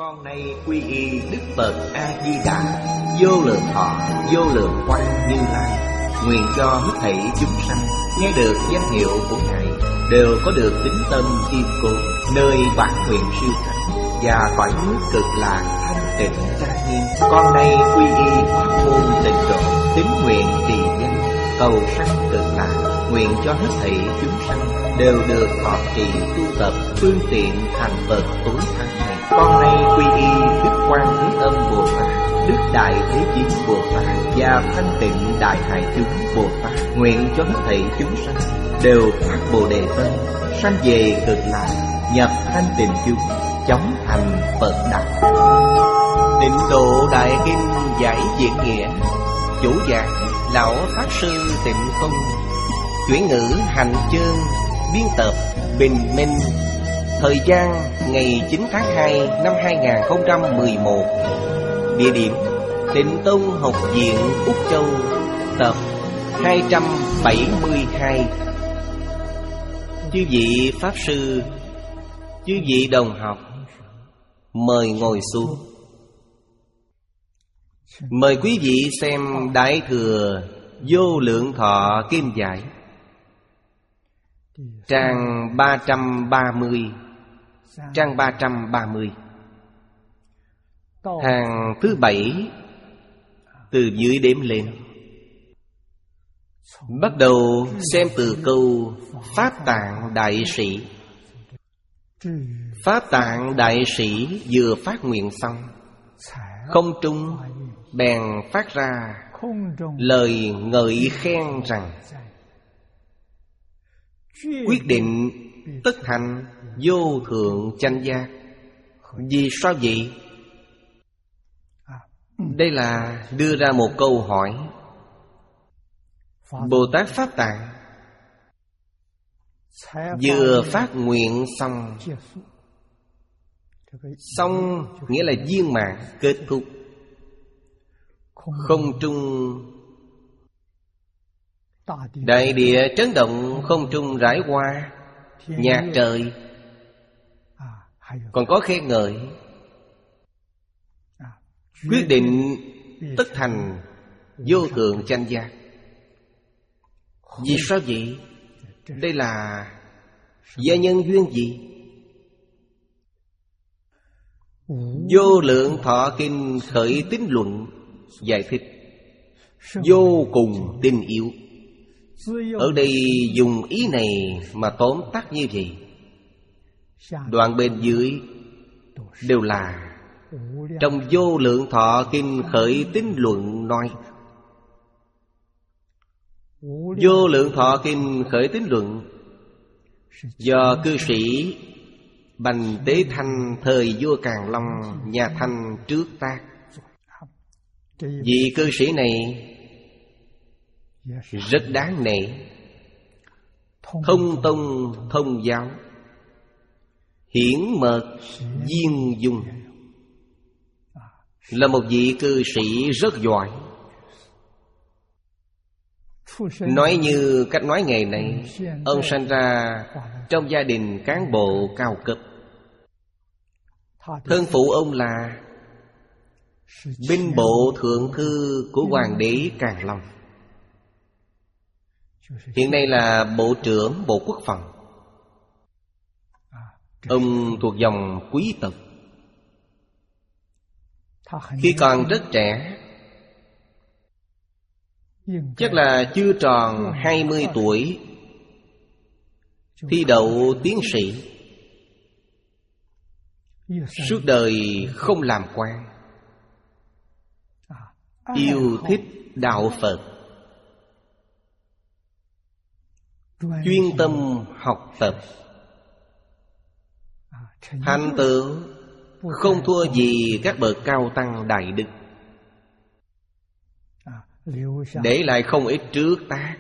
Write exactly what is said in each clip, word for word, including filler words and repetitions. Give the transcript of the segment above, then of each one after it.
Con nay quy y Đức Phật A Di Đà, vô lượng thọ, vô lượng quang Như Lai. Nguyện cho hết thảy chúng sanh nghe được danh hiệu của Ngài đều có được tín tâm kiên cố, nơi bản nguyện siêu thắng và cõi nước cực lạc thanh tịnh trang nghiêm. Con nay quy y pháp môn tịnh độ, tín nguyện trì danh cầu sanh cực lạc. Nguyện cho hết thảy chúng sanh đều được thọ trì tu tập phương tiện thành Phật tối thắng này. Con nay quy y Đức Quan Thế Âm Bồ Tát, Đức Đại Thế Chí Bồ Tát và Thanh Tịnh Đại Hải Chúng Bồ Tát. Nguyện cho hết thảy chúng sanh đều phát Bồ Đề tâm, sanh về cực lạc, nhập thanh tịnh chúng, chóng thành Phật đạo. Tịnh độ Đại Kinh giải diễn nghĩa. Chủ giảng Lão Pháp Sư Tịnh Không. Chuyển ngữ Hành Chương. Biên tập Bình Minh. Thời gian ngày chín tháng hai năm hai nghìn không trăm mười một. Địa điểm Tịnh Tông Học viện Úc Châu. Tập hai trăm bảy mươi hai. Chư vị Pháp Sư, chư vị đồng học, mời ngồi xuống. Mời quý vị xem Đại Thừa Vô Lượng Thọ Kim Giải, trang ba trăm ba mươi. Trang ba trăm ba mươi, hàng thứ bảy từ dưới đếm lên. Bắt đầu xem từ câu Pháp Tạng Đại Sĩ. Pháp Tạng Đại Sĩ vừa phát nguyện xong, không trung bèn phát ra lời ngợi khen rằng: quyết định tất thành vô thượng chánh giác. Vì sao vậy? Đây là đưa ra một câu hỏi. Bồ Tát Pháp Tạng vừa phát nguyện xong. Xong nghĩa là viên mãn, kết thúc. Không trung đại địa chấn động, không trung rải hoa, nhạc trời, còn có khen ngợi. Quyết định tất thành vô thượng chánh giác. Vì sao vậy? Đây là do nhân duyên gì? Vô Lượng Thọ Kinh Khởi Tín Luận giải thích vô cùng tinh yếu. Ở đây dùng ý này mà tóm tắt như vậy. Đoạn bên dưới đều là trong Vô Lượng Thọ Kinh Khởi Tín Luận nói. Vô Lượng Thọ Kinh Khởi Tín Luận do cư sĩ Bành Tế Thanh thời vua Càn Long nhà Thanh trước tác. Vị cư sĩ này rất đáng nể, thông tông thông giáo, hiển mật viên dung, là một vị cư sĩ rất giỏi. Nói như cách nói ngày nay, ông sanh ra trong gia đình cán bộ cao cấp. Thân phụ ông là binh bộ thượng thư của Hoàng đế Càn Long, hiện nay là bộ trưởng Bộ Quốc phòng. Ông thuộc dòng quý tộc. Khi còn rất trẻ, chắc là chưa tròn hai mươi tuổi, thi đậu tiến sĩ. Suốt đời không làm quan, yêu thích đạo Phật, chuyên tâm học tập, thành tựu không thua gì các bậc cao tăng đại đức, để lại không ít trước tác,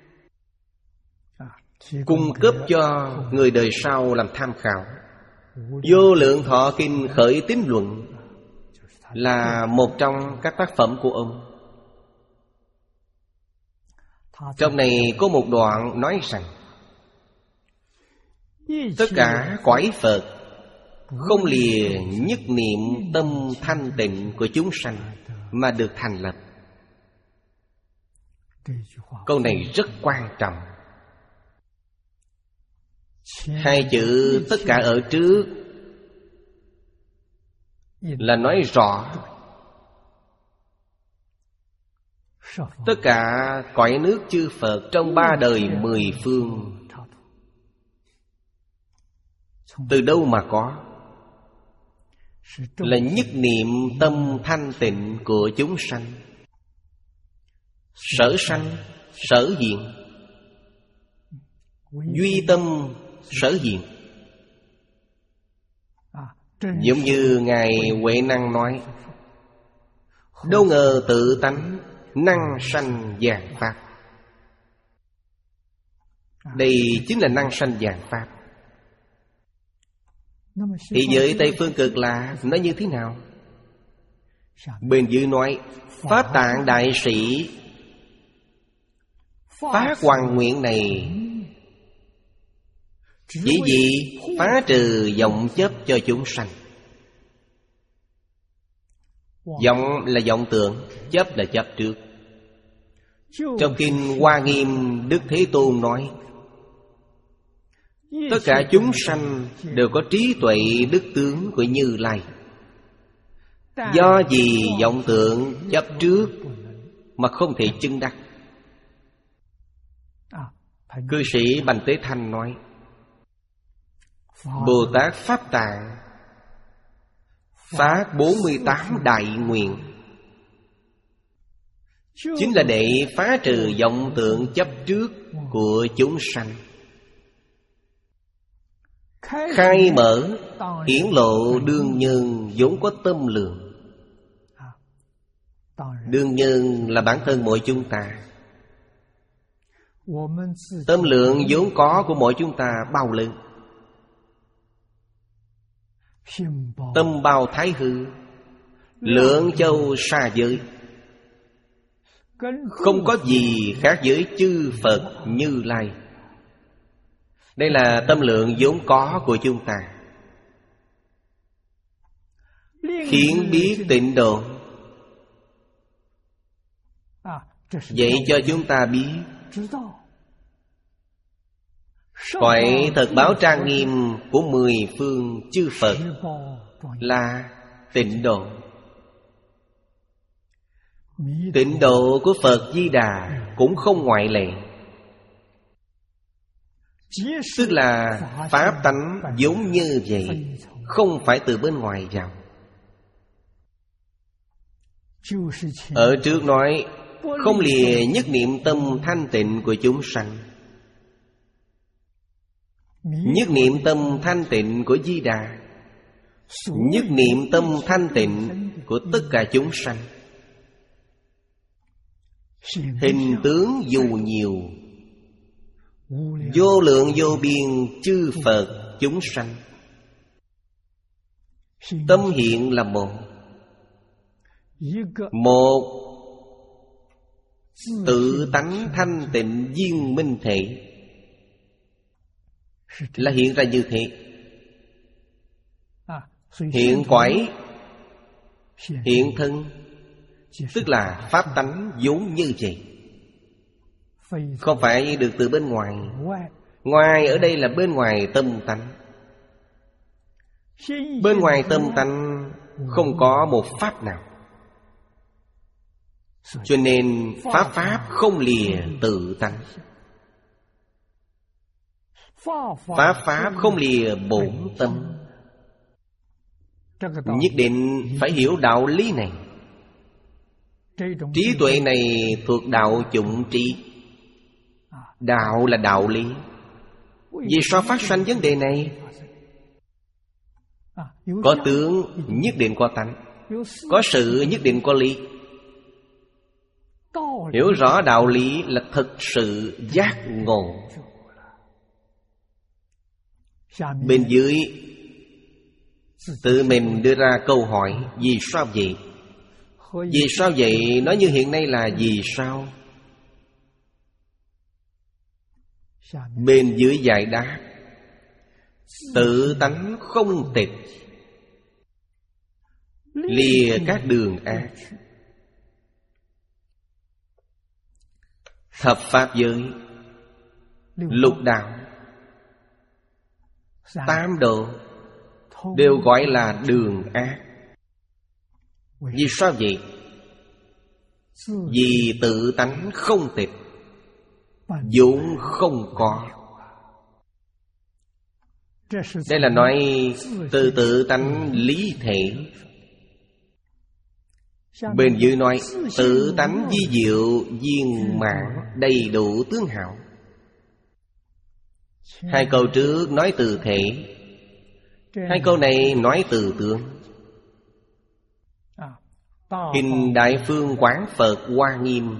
cung cấp cho người đời sau làm tham khảo. Vô Lượng Thọ Kinh Khởi Tín Luận là một trong các tác phẩm của ông. Trong này có một đoạn nói rằng tất cả cõi Phật không lìa nhất niệm tâm thanh tịnh của chúng sanh mà được thành lập. Câu này rất quan trọng. Hai chữ tất cả ở trước là nói rõ tất cả cõi nước chư Phật trong ba đời mười phương từ đâu mà có? Là nhất niệm tâm thanh tịnh của chúng sanh. Sở sanh, sở hiện, duy tâm sở hiện. Giống như Ngài Huệ Năng nói: đâu ngờ tự tánh năng sanh vạn pháp. Đây chính là năng sanh vạn pháp. Thế giới Tây Phương Cực Lạc nói như thế nào? Bên dưới nói: Pháp Tạng Đại Sĩ phá hoằng nguyện này chỉ vì phá trừ vọng chấp cho chúng sanh. Vọng là vọng tưởng, chấp là chấp trước. Trong kinh Hoa Nghiêm, Đức Thế Tôn nói: tất cả chúng sanh đều có trí tuệ đức tướng của Như Lai. Do gì vọng tưởng chấp trước mà không thể chứng đắc? Cư sĩ Bành Tế Thanh nói: Bồ Tát Pháp Tạng phát bốn mươi tám đại nguyện, chính là để phá trừ vọng tưởng chấp trước của chúng sanh, khai mở hiển lộ đương nhân vốn có tâm lượng. Đương nhân là bản thân mỗi chúng ta. Tâm lượng vốn có của mỗi chúng ta bao lớn? Tâm bao thái hư, lượng châu xa giới, không có gì khác với chư Phật Như Lai. Đây là tâm lượng vốn có của chúng ta. Khiến biết tịnh độ, dạy cho chúng ta biết cõi thật báo trang nghiêm của mười phương chư Phật là tịnh độ. Tịnh độ của Phật Di Đà cũng không ngoại lệ. Tức là pháp tánh giống như vậy, không phải từ bên ngoài vào. Ở trước nói không lìa nhất niệm tâm thanh tịnh của chúng sanh. Nhất niệm tâm thanh tịnh của Di Đà, nhất niệm tâm thanh tịnh của tất cả chúng sanh. Hình tướng dù nhiều, vô lượng vô biên chư Phật chúng sanh. Tâm hiện là một, một tự tánh thanh tịnh viên minh thể, là hiện ra như thế. Hiện quải, hiện thân, tức là pháp tánh vốn như vậy, không phải được từ bên ngoài. Ngoài ở đây là bên ngoài tâm tánh. Bên ngoài tâm tánh không có một pháp nào. Cho nên pháp pháp không lìa tự tánh. Pháp pháp không lìa bổn tâm. Nhất định phải hiểu đạo lý này. Trí tuệ này thuộc đạo chủng trí. Đạo là đạo lý. Vì sao phát sanh vấn đề này? Có tướng nhất định có tánh, có sự nhất định có lý. Hiểu rõ đạo lý là thực sự giác ngộ. Bên dưới tự mình đưa ra câu hỏi: vì sao vậy? Vì sao vậy? Nói như hiện nay là vì sao? Bên dưới giải đáp: tự tánh không tịch, lìa các đường ác. Thập pháp giới, lục đạo, tam độ đều gọi là đường ác. Vì sao vậy? Vì tự tánh không tịch, vốn không có. Đây là nói từ tự tánh lý thể. Bên dưới nói tự tánh vi diệu viên mãn đầy đủ tướng hảo. Hai câu trước nói từ thể, hai câu này nói từ tướng. Kinh Đại Phương Quán Phật Hoa Nghiêm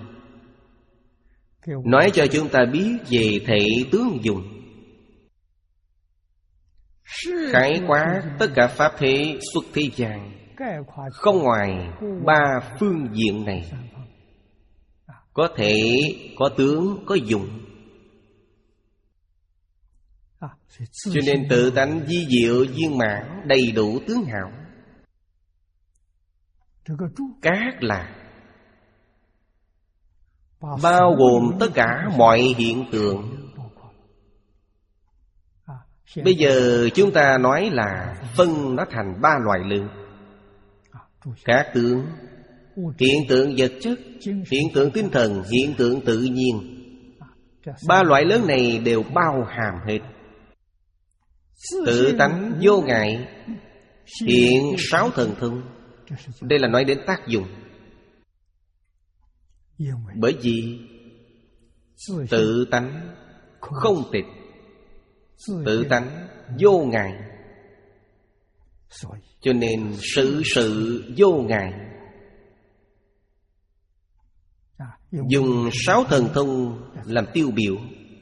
nói cho chúng ta biết về thể tướng dùng, khái quát tất cả pháp thế xuất thế gian, không ngoài ba phương diện này. Có thể, có tướng, có dụng. Cho nên tự tánh vi diệu viên mãn đầy đủ tướng hảo. Các là bao gồm tất cả mọi hiện tượng. Bây giờ chúng ta nói là phân nó thành ba loại lượng. Các tướng, hiện tượng vật chất, hiện tượng tinh thần, hiện tượng tự nhiên. Ba loại lớn này đều bao hàm hết. Tự tánh vô ngại, hiện sáu thần thông. Đây là nói đến tác dụng. Bởi vì tự tánh không tịch, tự tánh vô ngại, cho nên sự sự vô ngại. Dùng sáu thần thông làm tiêu biểu.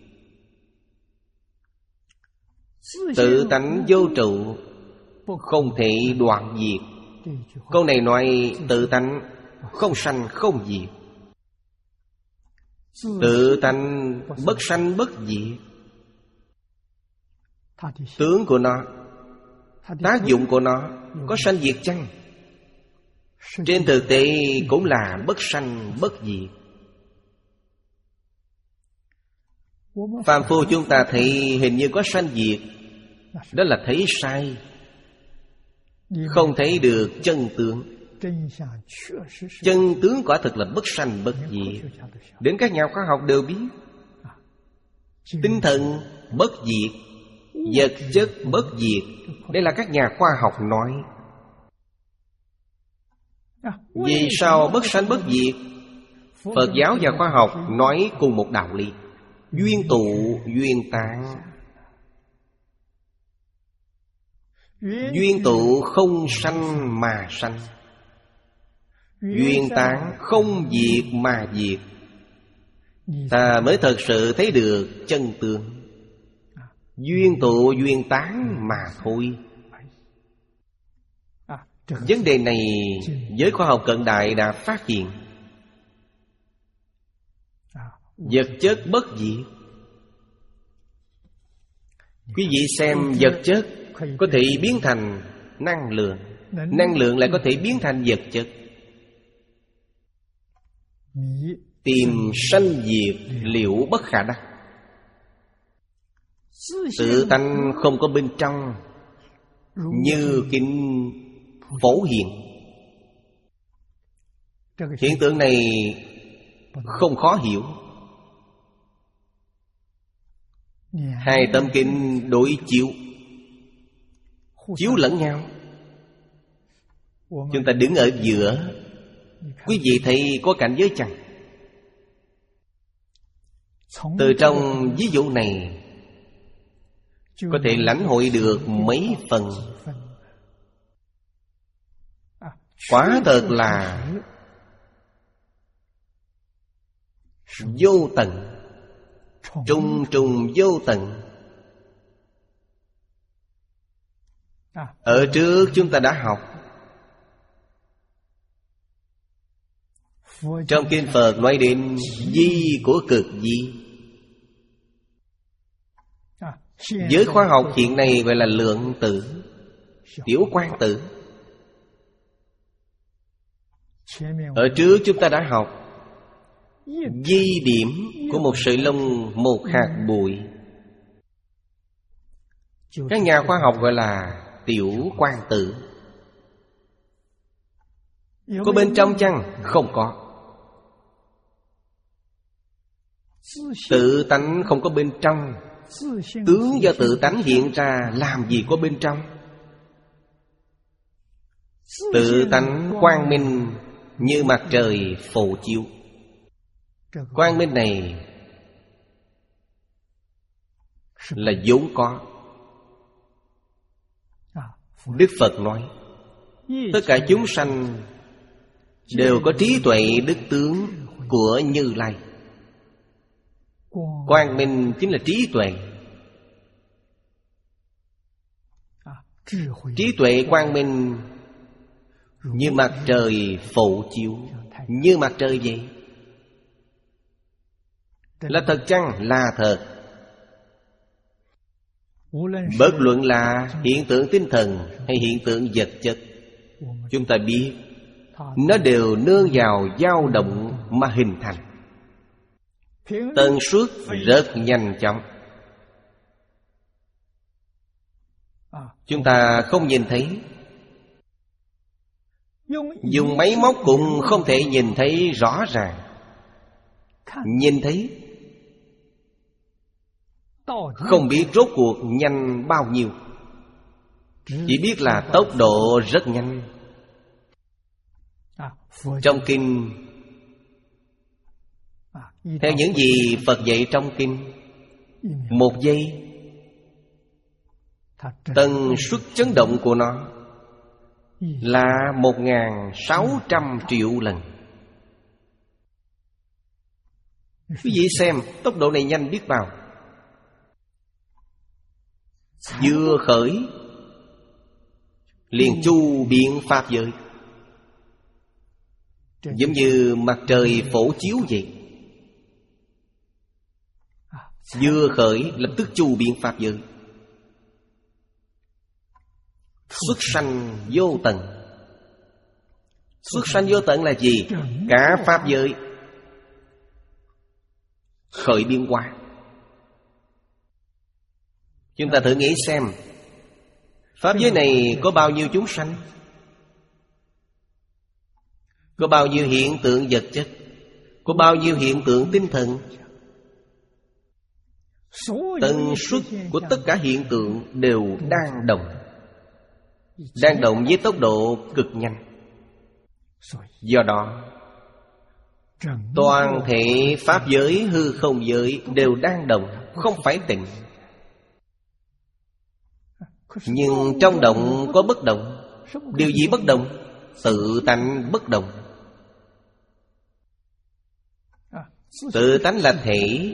Tự tánh vô trụ, không thể đoạn diệt. Câu này nói tự tánh không sanh không diệt, tự tánh bất sanh bất diệt. Tướng của nó, tác dụng của nó có sanh diệt chăng? Trên thực tế cũng là bất sanh bất diệt. Phàm phu chúng ta thấy hình như có sanh diệt, đó là thấy sai, không thấy được chân tướng. Chân tướng quả thực là bất sanh bất diệt. Đến các nhà khoa học đều biết. Tinh thần bất diệt, vật chất bất diệt. Đây là các nhà khoa học nói. Vì sao bất sanh bất diệt? Phật giáo và khoa học nói cùng một đạo lý: duyên tụ duyên tán. Duyên tụ không sanh mà sanh, duyên tán không diệt mà diệt. Ta mới thật sự thấy được chân tướng. Duyên tụ duyên tán mà thôi. Vấn đề này giới khoa học cận đại đã phát hiện. Vật chất bất diệt. Quý vị xem vật chất có thể biến thành năng lượng, năng lượng lại có thể biến thành vật chất. Tìm sanh diệt liệu bất khả đắc. Tự tánh không có bên trong, như kinh Phổ Hiền. Hiện tượng này không khó hiểu. Hai tấm kinh đối chiếu, chiếu lẫn nhau. Chúng ta đứng ở giữa, quý vị thấy có cảnh giới chăng? Từ trong ví dụ này có thể lãnh hội được mấy phần. Quả thật là vô tận, trùng trùng vô tận. Ở trước chúng ta đã học. Trong kinh Phật nói đến di của cực di. Giới khoa học hiện nay gọi là lượng tử, tiểu quang tử. Ở trước chúng ta đã học di điểm của một sợi lông, một hạt bụi. Các nhà khoa học gọi là tiểu quang tử. Có bên trong chăng? Không có. Tự tánh không có bên trong. Tướng do tự tánh hiện ra, làm gì có bên trong? Tự tánh quang minh như mặt trời phổ chiếu. Quang minh này là vốn có. Đức Phật nói tất cả chúng sanh đều có trí tuệ đức tướng của Như Lai. Quang minh chính là trí tuệ. Trí tuệ quang minh như mặt trời phổ chiếu. Như mặt trời vậy. Là thật chăng? Là thật. Bất luận là hiện tượng tinh thần hay hiện tượng vật chất, chúng ta biết nó đều nương vào dao động mà hình thành. Tần suất rất nhanh chóng. Chúng ta không nhìn thấy. Dùng máy móc cũng không thể nhìn thấy rõ ràng. Nhìn thấy không biết rốt cuộc nhanh bao nhiêu. Chỉ biết là tốc độ rất nhanh. Trong kinh, theo những gì Phật dạy trong kinh, một giây tần suất chấn động của nó là một nghìn sáu trăm triệu lần. Quý vị xem tốc độ này nhanh biết bao. Vừa khởi liền chu biện pháp giới, giống như mặt trời phổ chiếu vậy. Vừa khởi lập tức chu biện pháp giới. Xuất sanh vô tận. Xuất sanh vô tận là gì? Cả pháp giới khởi biến hóa. Chúng ta thử nghĩ xem, pháp giới này có bao nhiêu chúng sanh? Có bao nhiêu hiện tượng vật chất? Có bao nhiêu hiện tượng tinh thần? Tần suất của tất cả hiện tượng đều đang động. Đang động với tốc độ cực nhanh. Do đó toàn thể pháp giới, hư không giới đều đang động, không phải tịnh. Nhưng trong động có bất động. Điều gì bất động? Tự tánh bất động. Tự tánh là thể.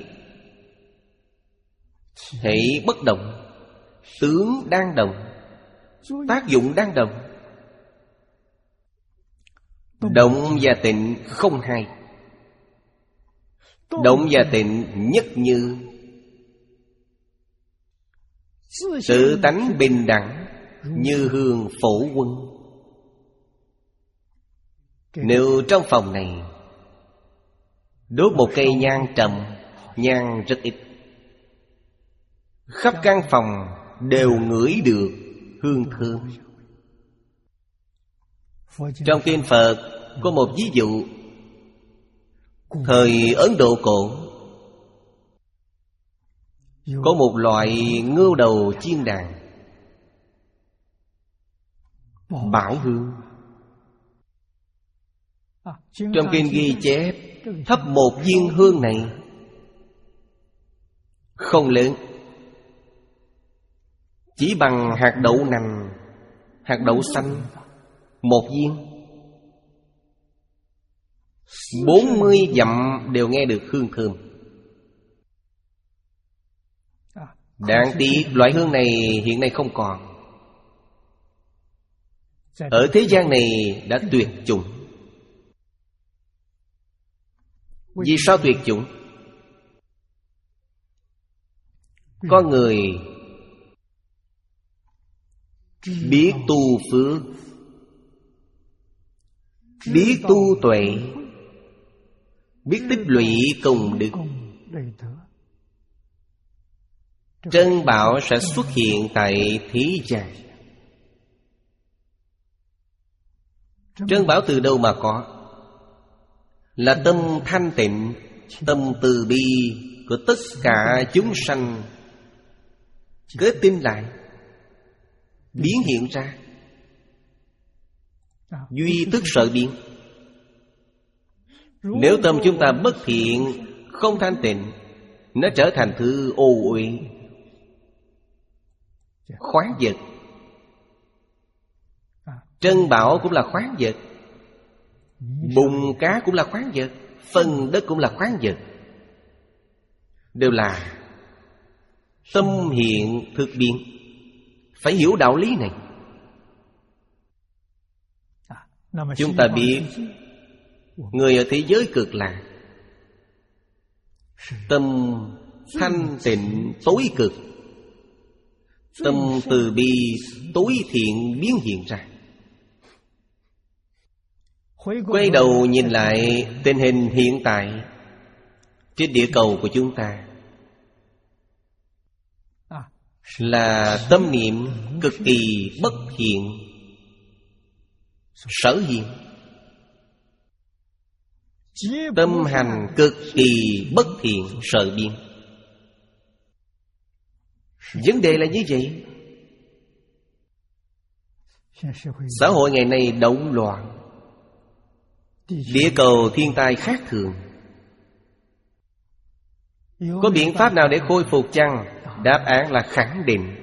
Thể bất động. Tướng đang động. Tác dụng đang động. Động và tịnh không hai. Động và tịnh nhất như. Tự tánh bình đẳng như hương phổ quân. Nếu trong phòng này đốt một cây nhang trầm, nhang rất ít, khắp căn phòng đều ngửi được hương thơm. Trong kinh Phật có một ví dụ. Thời Ấn Độ cổ có một loại ngưu đầu chiên đàn, bảo hương. Trong kinh ghi chép, thắp một viên hương này không lớn, chỉ bằng hạt đậu nành, hạt đậu xanh, một viên. Bốn mươi dặm đều nghe được hương thơm. Đáng tiếc loại hương này hiện nay không còn. Ở thế gian này đã tuyệt chủng. Vì sao tuyệt chủng? Con người biết tu phước, biết tu tuệ, biết tích lũy công đức. Trân bảo sẽ xuất hiện tại thế gian. Trân bảo từ đâu mà có? Là tâm thanh tịnh, tâm từ bi của tất cả chúng sanh kết tinh lại, biến hiện ra. Duy tức sợ biến. Nếu tâm chúng ta bất thiện, không thanh tịnh, nó trở thành thứ ô uế, khoáng vật. Trân bảo cũng là khoáng vật, bùn cá cũng là khoáng vật, phân đất cũng là khoáng vật. Đều là tâm hiện thực biến. Phải hiểu đạo lý này. Chúng ta biết người ở thế giới cực lạc, tâm thanh tịnh tối cực, tâm từ bi tối thiện biến hiện ra. Quay đầu nhìn lại tình hình hiện tại trên địa cầu của chúng ta, là tâm niệm cực kỳ bất thiện sở hiện, tâm hành cực kỳ bất thiện sợ biến. Vấn đề là như vậy. Xã hội ngày nay động loạn, địa cầu thiên tai khác thường. Có biện pháp nào để khôi phục chăng? Đáp án là khẳng định.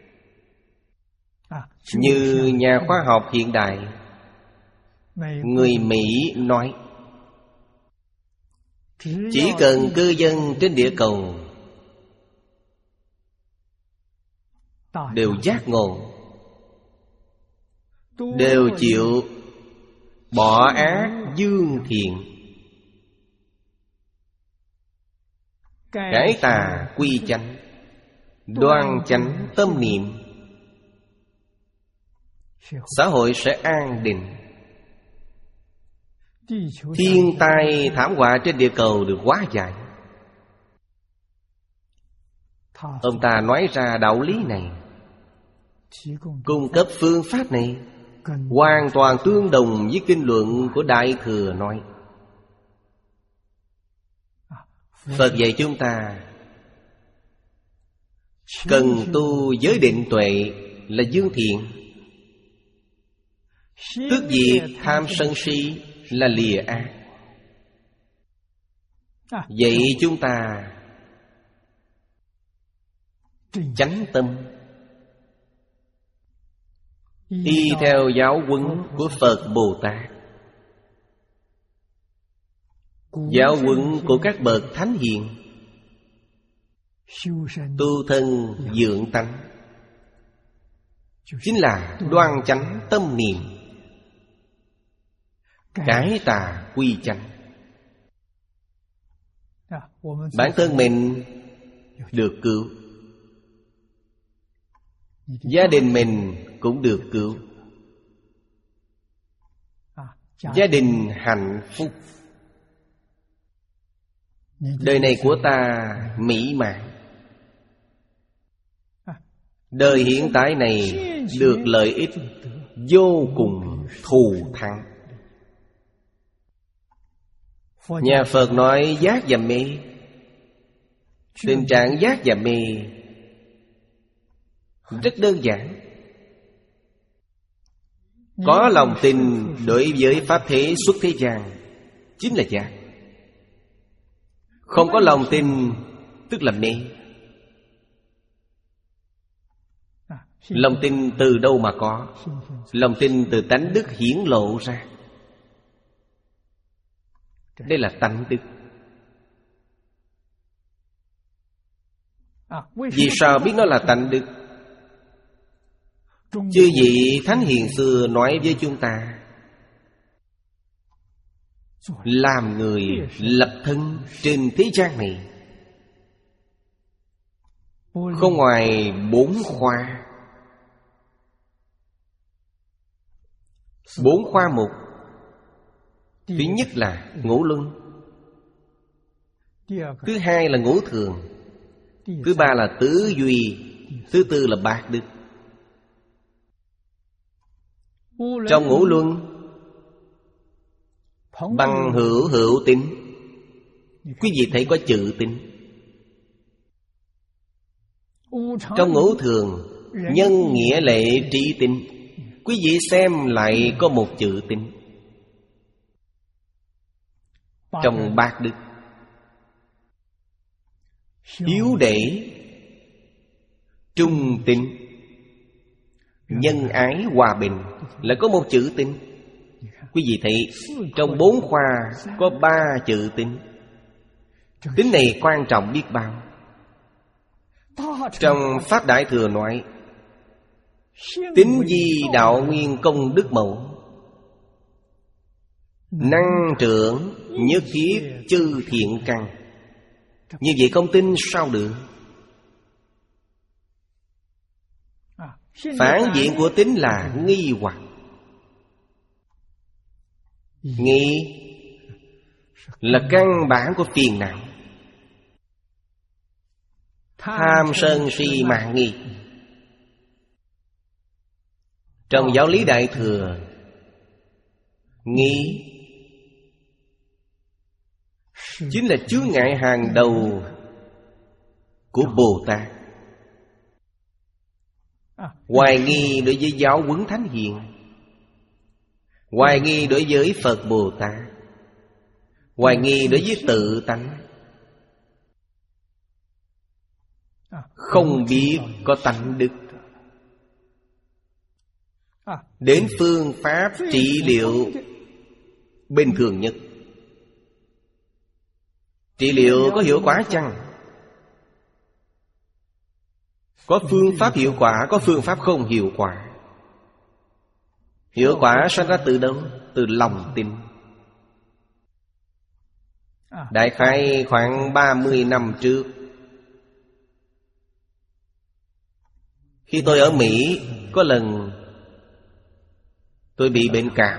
Như nhà khoa học hiện đại người Mỹ nói, chỉ cần cư dân trên địa cầu đều giác ngộ, đều chịu bỏ ác dương thiện, cải tà quy chánh, đoan chánh tâm niệm, xã hội sẽ an định. Thiên tai thảm họa trên địa cầu được hóa giải. Ông ta nói ra đạo lý này, cung cấp phương pháp này, hoàn toàn tương đồng với kinh luận của Đại Thừa nói. Phật dạy chúng ta cần tu giới định tuệ là dương thiện, tức diệt tham sân si là lìa ác. Vậy chúng ta chánh tâm, y theo giáo huấn của Phật Bồ Tát, giáo huấn của các bậc thánh hiền, tu thân dưỡng tánh, chính là đoan chánh tâm niệm, cải tà quy chánh. Bản thân mình được cứu, gia đình mình cũng được cứu, gia đình hạnh phúc, đời này của ta mỹ mãn. Đời hiện tại này được lợi ích vô cùng thù thắng. Nhà Phật nói giác và mê. Tình trạng giác và mê rất đơn giản. Có lòng tin đối với pháp thế xuất thế gian chính là giác. Không có lòng tin tức là mê. Lòng tin từ đâu mà có? Lòng tin từ tánh đức hiển lộ ra. Đây là tánh đức. Vì sao biết nó là tánh đức? Chư vị thánh hiền xưa nói với chúng ta, làm người lập thân trên thế gian này không ngoài bốn khoa: Bốn khoa mục. Thứ nhất là ngũ luân, thứ hai là ngũ thường, thứ ba là tứ duy, thứ tư là bát đức. Trong ngũ luân, bằng hữu hữu tín. Quý vị thấy có chữ tín. Trong ngũ thường, nhân nghĩa lệ trí tín. Quý vị xem lại có một chữ tín. Trong bát đức, hiếu đệ, trung tín, nhân ái hòa bình, lại có một chữ tín. Quý vị thấy trong bốn khoa có ba chữ tín. Tín này quan trọng biết bao. Trong Pháp Đại Thừa nói: tín di đạo nguyên công đức mẫu, năng trưởng nhất thiết chư thiện căn. Như vậy không tin sao được? Phản diện của tín là nghi hoặc. Nghi là căn bản của phiền não. Tham sân si mạng nghi. Trong giáo lý Đại Thừa, nghi chính là chướng ngại hàng đầu của Bồ Tát. Hoài nghi đối với giáo huấn thánh hiền, hoài nghi đối với Phật Bồ Tát, hoài nghi đối với tự tánh. Không biết có tánh đức. Đến phương pháp trị liệu bình thường nhất. Trị liệu có hiệu quả chăng? Có phương pháp hiệu quả, có phương pháp không hiệu quả. Hiệu quả sinh ra từ đâu? Từ lòng tin. Đại khái khoảng ba mươi năm trước, khi tôi ở Mỹ, có lần tôi bị bệnh cảm.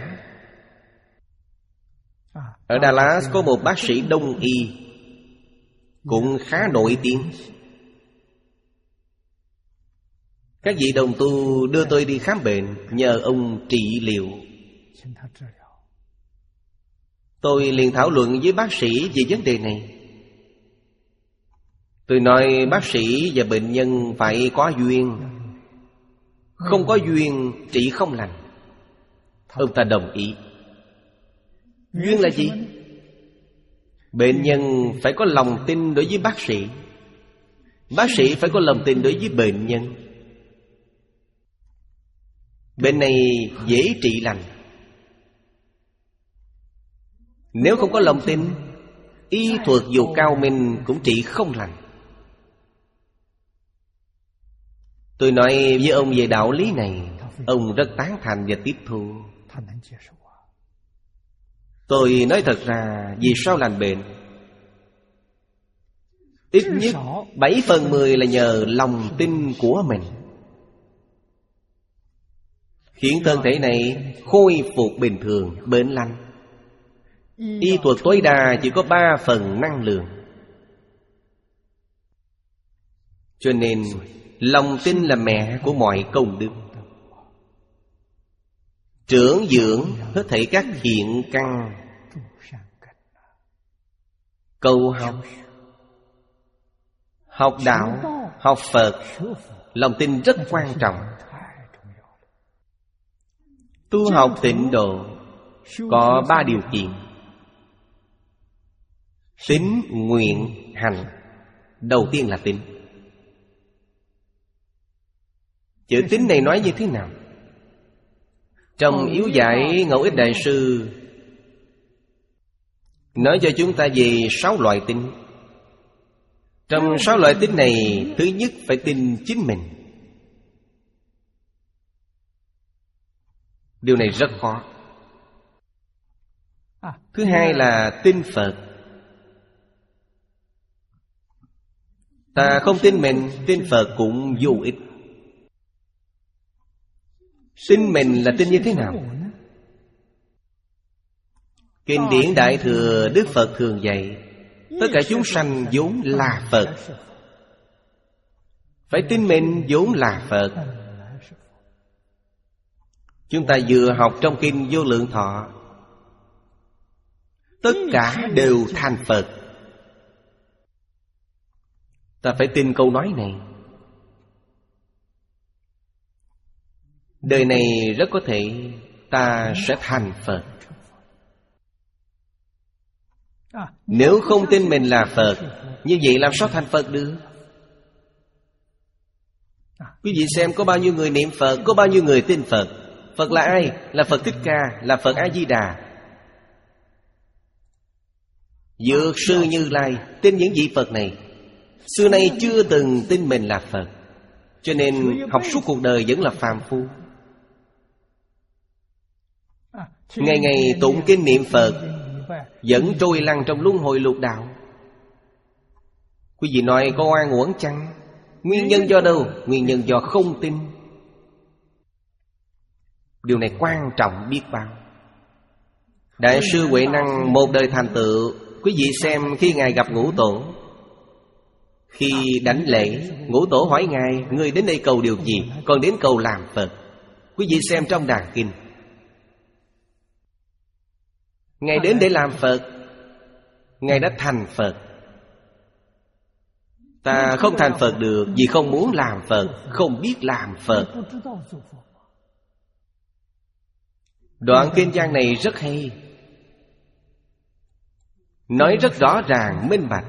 Ở Dallas có một bác sĩ đông y cũng khá nổi tiếng. Các vị đồng tu đưa tôi đi khám bệnh, nhờ ông trị liệu. Tôi liền thảo luận với bác sĩ về vấn đề này. Tôi nói bác sĩ và bệnh nhân phải có duyên. Không có duyên trị không lành. Ông ta đồng ý. Duyên là gì? Bệnh nhân phải có lòng tin đối với bác sĩ, bác sĩ phải có lòng tin đối với bệnh nhân. Bệnh này dễ trị lành. Nếu không có lòng tin, y thuật dù cao minh cũng trị không lành. Tôi nói với ông về đạo lý này, ông rất tán thành và tiếp thu. Tôi nói thật ra, vì sao lành bệnh? Ít nhất bảy phần mười là nhờ lòng tin của mình, khiến thân thể này khôi phục bình thường, bệnh lành. Y thuật tối đa chỉ có ba phần năng lượng. Cho nên lòng tin là mẹ của mọi công đức. Trưởng dưỡng hết thảy các thiện căn. Cầu học, học đạo, học Phật, lòng tin rất quan trọng. Tu học tịnh độ có ba điều kiện: tín, nguyện, hành. Đầu tiên là tín. Chữ tín này nói như thế nào? Trong yếu giải Ngẫu Ích Đại Sư nói cho chúng ta về sáu loại tín. Trong sáu loại tín này, thứ nhất phải tin chính mình. Điều này rất khó. Thứ hai là tin Phật. Ta không tin mình, tin Phật cũng vô ích. Tin mình là tin như thế nào? Kinh điển Đại Thừa Đức Phật thường dạy tất cả chúng sanh vốn là Phật. Phải tin mình vốn là Phật. Chúng ta vừa học trong Kinh Vô Lượng Thọ, tất cả đều thành Phật. Ta phải tin câu nói này. Đời này rất có thể ta sẽ thành Phật. Nếu không tin mình là Phật, như vậy làm sao thành Phật được? Quý vị xem có bao nhiêu người niệm Phật, có bao nhiêu người tin Phật. Phật là ai? Là Phật Thích Ca, là Phật A-di-đà. Dược sư Như Lai tin những vị Phật này. Xưa nay chưa từng tin mình là Phật, cho nên học suốt cuộc đời vẫn là phàm phu. Ngày ngày tụng kinh niệm Phật, vẫn trôi lăn trong luân hồi lục đạo. Quý vị nói có oan uổng chăng? Nguyên nhân do đâu? Nguyên nhân do không tin. Điều này quan trọng biết bao. Đại sư Huệ Năng một đời thành tựu. Quý vị xem khi Ngài gặp Ngũ Tổ, khi đảnh lễ, Ngũ Tổ hỏi Ngài: ngươi đến đây cầu điều gì? Còn đến cầu làm Phật. Quý vị xem trong Đàn Kinh, Ngài đến để làm Phật, Ngài đã thành Phật. Ta không thành Phật được vì không muốn làm Phật, không biết làm Phật. Đoạn kinh văn này rất hay, nói rất rõ ràng, minh bạch.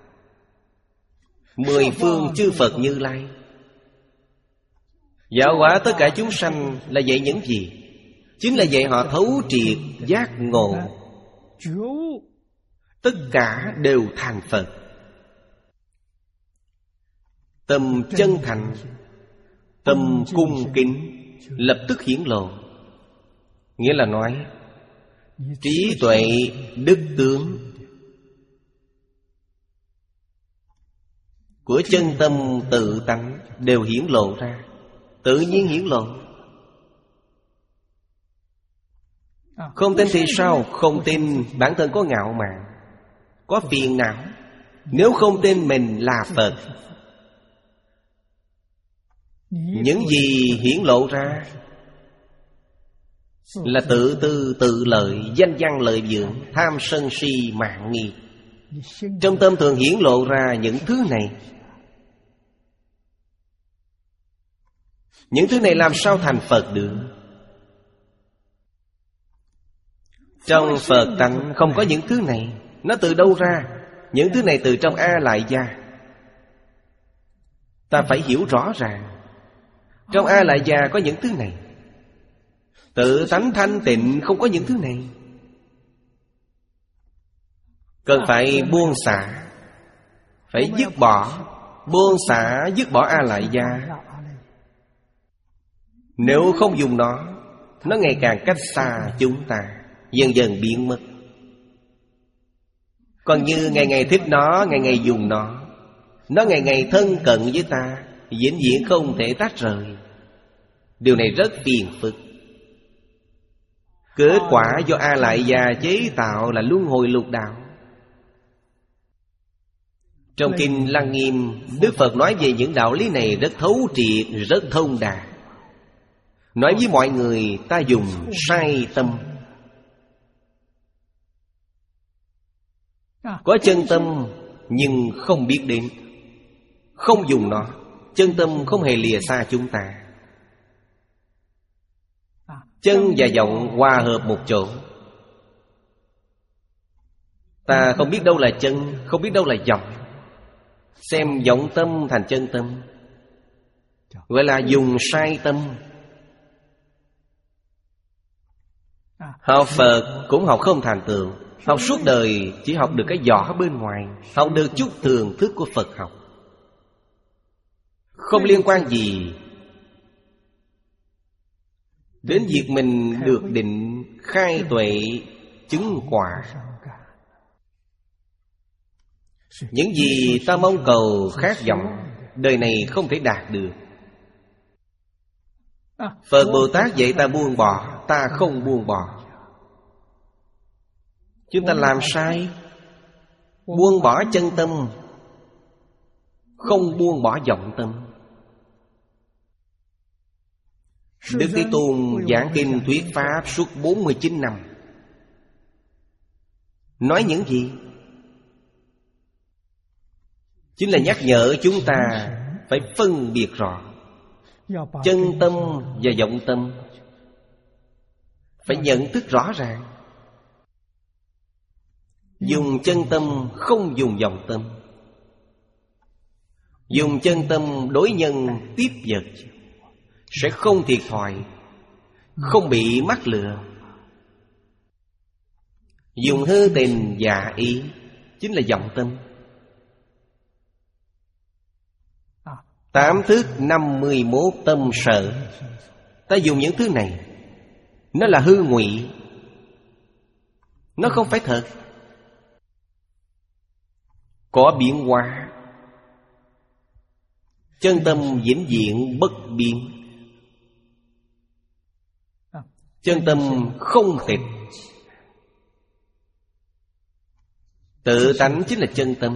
Mười phương chư Phật Như Lai giáo hóa tất cả chúng sanh là dạy những gì? Chính là dạy họ thấu triệt giác ngộ. Tất cả đều thành Phật. Tâm chân thành, tâm cung kính lập tức hiển lộ. Nghĩa là nói trí tuệ, đức tướng của chân tâm tự tánh đều hiển lộ ra, tự nhiên hiển lộ. Không tin thì sao? Không tin bản thân có ngạo mạn, có phiền não. Nếu không tin mình là Phật, những gì hiển lộ ra là tự tư tự lợi, danh văn lợi dưỡng, tham sân si mạng nghi. Trong tâm thường hiển lộ ra những thứ này. Những thứ này làm sao thành Phật được? Trong Phật tánh không có những thứ này. Nó từ đâu ra? Những thứ này từ trong A Lại Gia. Ta phải hiểu rõ ràng. Trong A Lại Gia có những thứ này. Tự tánh thanh tịnh không có những thứ này. Cần phải buông xả, phải dứt bỏ. Buông xả, dứt bỏ A Lại Gia. Nếu không dùng nó, nó ngày càng cách xa chúng ta, dần dần biến mất. Còn như ngày ngày thích nó, ngày ngày dùng nó, nó ngày ngày thân cận với ta, vĩnh viễn không thể tách rời. Điều này rất phiền phức. Kết quả do A Lại Gia chế tạo là luân hồi lục đạo. Trong Kinh Lăng Nghiêm, Đức Phật nói về những đạo lý này rất thấu triệt, rất thông đạt. Nói với mọi người ta dùng sai tâm. Có chân tâm nhưng không biết đến, không dùng nó. Chân tâm không hề lìa xa chúng ta. Chân và vọng hòa hợp một chỗ. Ta không biết đâu là chân, không biết đâu là vọng. Xem vọng tâm thành chân tâm, gọi là dùng sai tâm. Học Phật cũng học không thành tựu. Học suốt đời chỉ học được cái vỏ bên ngoài, học được chút thường thức của Phật học, không liên quan gì đến việc mình được định khai tuệ chứng quả. Những gì ta mong cầu khát vọng, đời này không thể đạt được. Phật Bồ Tát dạy ta buông bỏ, ta không buông bỏ. Chúng ta làm sai, buông bỏ chân tâm, không buông bỏ vọng tâm. Đức Thế Tôn giảng kinh thuyết pháp suốt bốn mươi chín năm. Nói những gì? Chính là nhắc nhở chúng ta phải phân biệt rõ chân tâm và vọng tâm, phải nhận thức rõ ràng. Dùng chân tâm, không dùng vọng tâm. Dùng chân tâm đối nhân tiếp vật sẽ không thiệt thòi, không bị mắc lừa. Dùng hư tình giả ý chính là vọng tâm. Tám thức năm mươi mốt tâm sở. Ta dùng những thứ này, nó là hư ngụy, nó không phải thật. Có biến hóa. Chân tâm vĩnh viễn bất biến. Chân tâm không tịch. Tự tánh chính là chân tâm.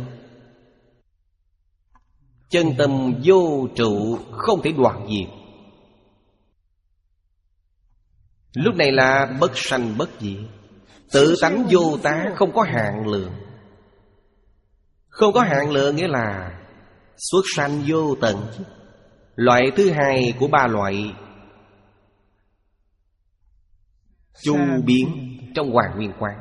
Chân tâm vô trụ, không thể đoạn diệt. Lúc này là bất sanh bất diệt. Tự tánh vô tá, không có hạn lượng. Không có hạn lượng nghĩa là xuất sanh vô tận. Loại thứ hai của ba loại chu biến trong Hoàn Nguyên Quán.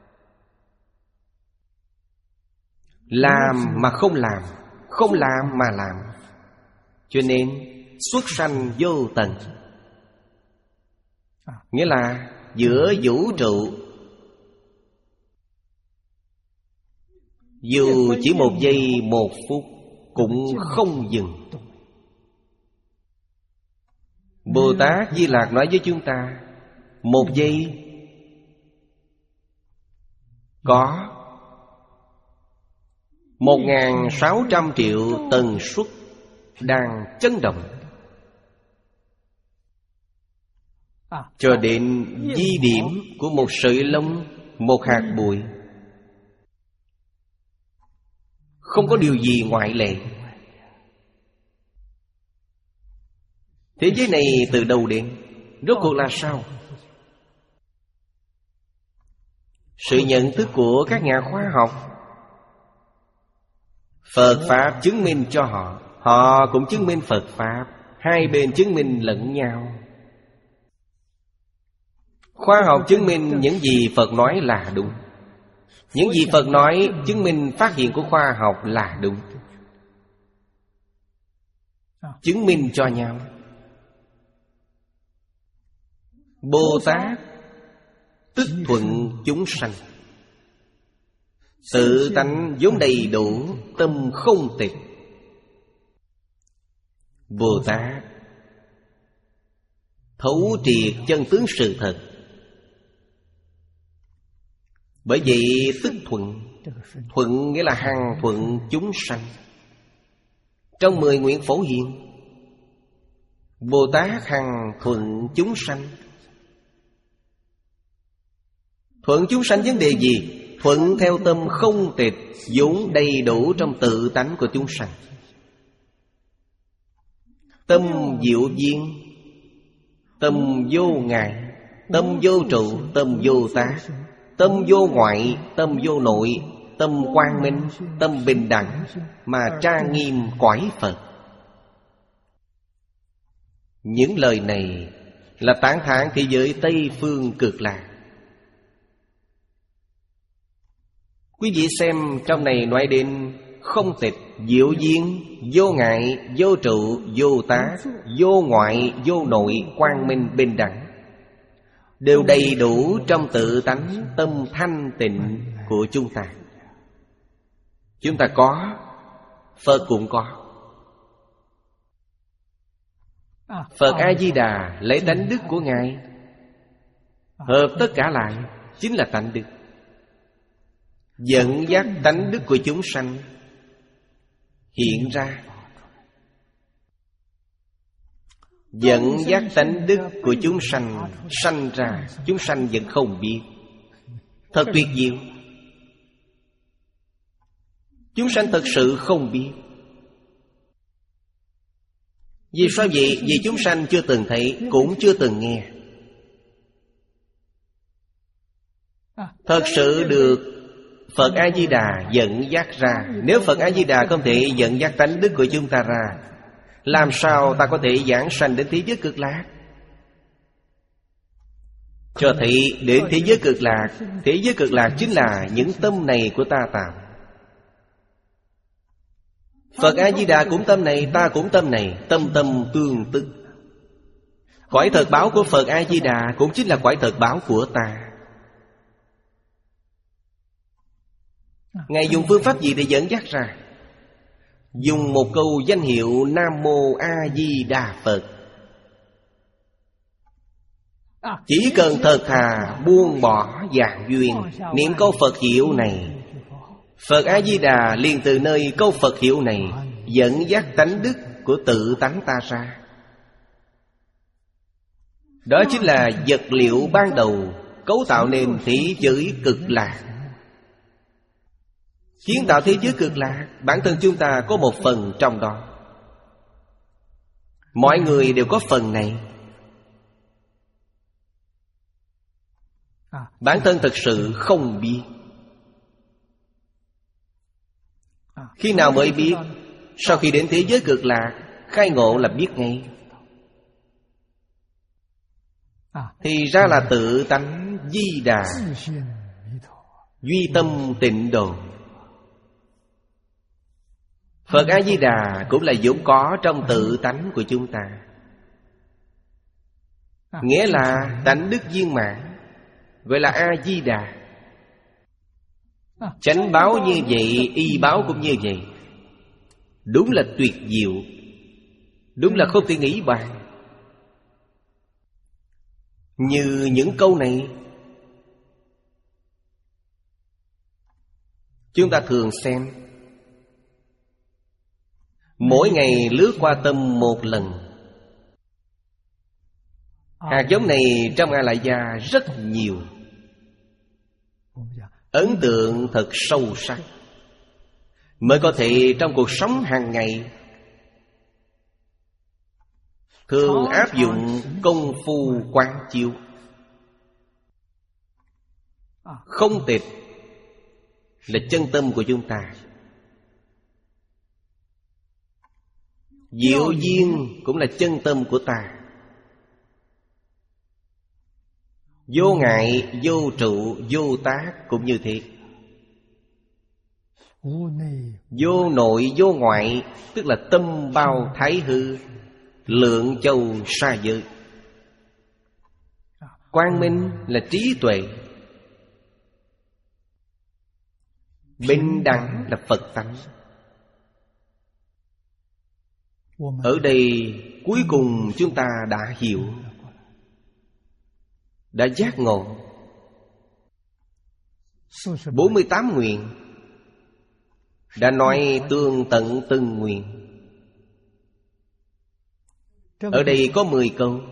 Làm mà không làm, không làm mà làm, cho nên xuất sanh vô tận. Nghĩa là giữa vũ trụ, dù chỉ một giây một phút cũng không dừng. Bồ Tát Di Lạc nói với chúng ta, một giây có một ngàn sáu trăm triệu tần suất đang chấn động, cho đến di điểm của một sợi lông, một hạt bụi. Không có điều gì ngoại lệ. Thế giới này từ đâu đến? Rốt cuộc là sao? Sự nhận thức của các nhà khoa học. Phật Pháp chứng minh cho họ, họ cũng chứng minh Phật Pháp. Hai bên chứng minh lẫn nhau. Khoa học chứng minh những gì Phật nói là đúng. Những gì Phật nói chứng minh phát hiện của khoa học là đúng. Chứng minh cho nhau. Bồ Tát tức thuận chúng sanh. Tự tánh vốn đầy đủ, tâm không tịch. Bồ Tát thấu triệt chân tướng sự thật. Bởi vậy tức thuận. Thuận nghĩa là hằng thuận chúng sanh. Trong mười nguyện phổ hiền, Bồ Tát hằng thuận chúng sanh. Thuận chúng sanh vấn đề gì? Thuận theo tâm không tịch, vốn đầy đủ trong tự tánh của chúng sanh. Tâm diệu duyên, tâm vô ngại, tâm vô trụ, tâm vô tá, tâm vô ngoại, tâm vô nội, tâm quang minh, tâm bình đẳng, mà trang nghiêm cõi Phật. Những lời này là tán thán thế giới Tây Phương Cực Lạc. Quý vị xem trong này nói đến không tịch, diệu duyên, vô ngại, vô trụ, vô tá, vô ngoại, vô nội, quang minh, bình đẳng, đều đầy đủ trong tự tánh tâm thanh tịnh của chúng ta. Chúng ta có, Phật cũng có. Phật A-di-đà lấy tánh đức của Ngài, hợp tất cả lại chính là tánh đức, dẫn dắt tánh đức của chúng sanh hiện ra. Dẫn dắt tánh đức của chúng sanh sanh ra, chúng sanh vẫn không biết. Thật tuyệt diệu. Chúng sanh thật sự không biết. Vì sao vậy? Vì chúng sanh chưa từng thấy, cũng chưa từng nghe. Thật sự được Phật A-di-đà dẫn dắt ra. Nếu Phật A-di-đà không thể dẫn dắt tánh đức của chúng ta ra, làm sao ta có thể giảng sanh đến thế giới cực lạc? Cho thấy đến thế giới cực lạc, thế giới cực lạc chính là những tâm này của ta tạo. Phật A-di-đà cũng tâm này, ta cũng tâm này, tâm tâm tương tức. Cõi thật báo của Phật A-di-đà cũng chính là cõi thật báo của ta. Ngài dùng phương pháp gì để dẫn dắt ra? Dùng một câu danh hiệu Nam Mô A Di Đà Phật. Chỉ cần thật thà buông bỏ dạng duyên, niệm câu Phật hiệu này, Phật A Di Đà liền từ nơi câu Phật hiệu này dẫn dắt tánh đức của tự tánh ta ra. Đó chính là vật liệu ban đầu cấu tạo nên thế giới cực lạc. Kiến tạo thế giới cực lạc, bản thân chúng ta có một phần trong đó. Mọi người đều có phần này. Bản thân thật sự không biết. Khi nào mới biết? Sau khi đến thế giới cực lạc, khai ngộ là biết ngay. Thì ra là tự tánh Di Đà, duy tâm tịnh độ. Phật A-di-đà cũng là vốn có trong tự tánh của chúng ta. Nghĩa là tánh đức viên mãn, gọi là A-di-đà. Chánh báo như vậy, y báo cũng như vậy. Đúng là tuyệt diệu, đúng là không thể nghĩ bàn. Như những câu này chúng ta thường xem. Mỗi ngày lướt qua tâm một lần. Hạt giống này trong A Lại Gia rất nhiều. Ấn tượng thật sâu sắc, mới có thể trong cuộc sống hàng ngày thường áp dụng công phu quán chiếu. Không tịch là chân tâm của chúng ta. Diệu duyên cũng là chân tâm của ta. Vô ngại, vô trụ, vô tác cũng như thế. Vô nội, vô ngoại, tức là tâm bao thái hư, lượng châu sa giới. Quang minh là trí tuệ. Bình đẳng là Phật tánh. Ở đây cuối cùng chúng ta đã hiểu, đã giác ngộ. Bốn mươi tám nguyện đã nói tương tận từng nguyện. Ở đây có mười câu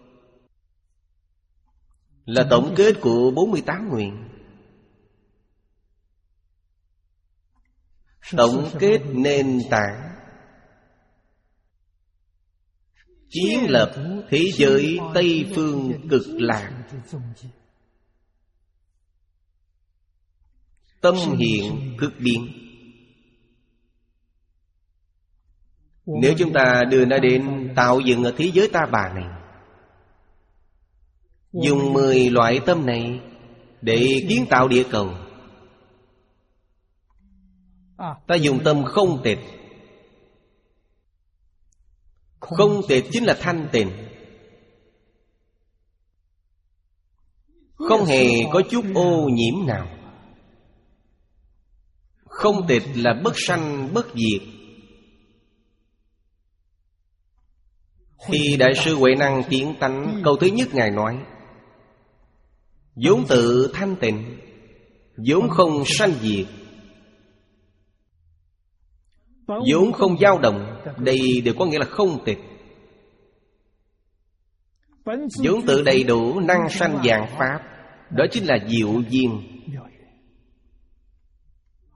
là tổng kết của bốn mươi tám nguyện. Tổng kết nền tảng chiến lập thế giới Tây Phương cực lạc. Tâm hiện thức biến. Nếu chúng ta đưa nó đến tạo dựng ở thế giới ta bà này, dùng mười loại tâm này để kiến tạo địa cầu. Ta dùng tâm không tịch. Không tịch chính là thanh tịnh, không hề có chút ô nhiễm nào. Không tịch là bất sanh bất diệt. Thì Đại sư Huệ Năng Kiến Tánh câu thứ nhất Ngài nói: vốn tự thanh tịnh, vốn không sanh diệt, vốn không dao động. Đây đều có nghĩa là không tịch. Vốn tự đầy đủ năng sanh vạn pháp, đó chính là diệu duyên.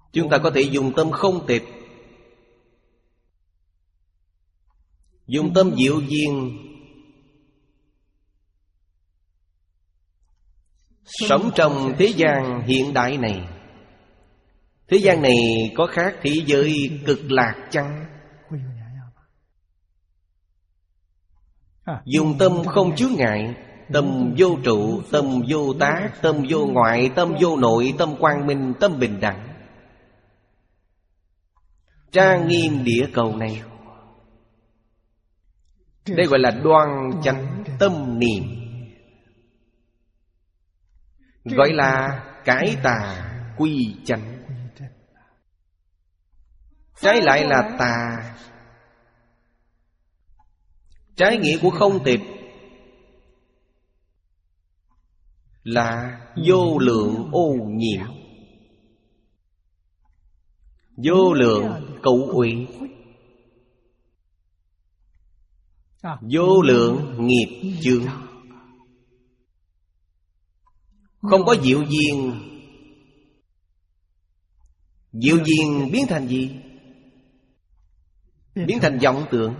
Chúng ta có thể dùng tâm không tịch, dùng tâm diệu duyên, sống trong thế gian hiện đại này. Thế gian này có khác thế giới cực lạc chăng? Dùng tâm không chướng ngại, tâm vô trụ, tâm vô tác, tâm vô ngoại, tâm vô nội, tâm quang minh, tâm bình đẳng. Trang nghiêm địa cầu này, đây gọi là đoan chánh tâm niệm, gọi là cải tà quy chánh. Trái lại là tà. Trái nghĩa của không tịch là vô lượng ô nhiễm, vô lượng cẩu uy, vô lượng nghiệp chướng. Không có diệu duyên. Diệu duyên biến thành gì? Biến thành vọng tưởng,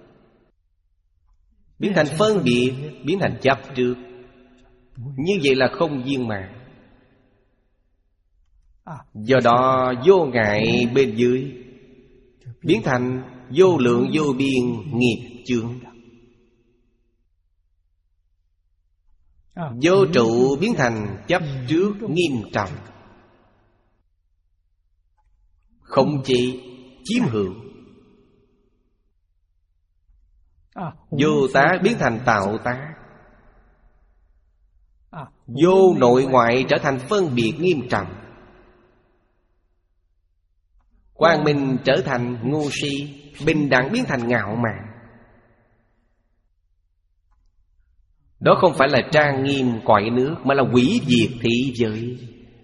biến thành phân biệt, biến thành chấp trước. Như vậy là không viên mãn. Do đó vô ngại bên dưới biến thành vô lượng vô biên nghiệp chướng. Vô trụ biến thành chấp trước nghiêm trọng, không chỉ chiếm hữu. Vô tác biến thành tạo tác, vô nội ngoại trở thành phân biệt nghiêm trọng. Quang minh trở thành ngu si, bình đẳng biến thành ngạo mạn. Đó không phải là trang nghiêm cõi nước, mà là hủy diệt thế giới.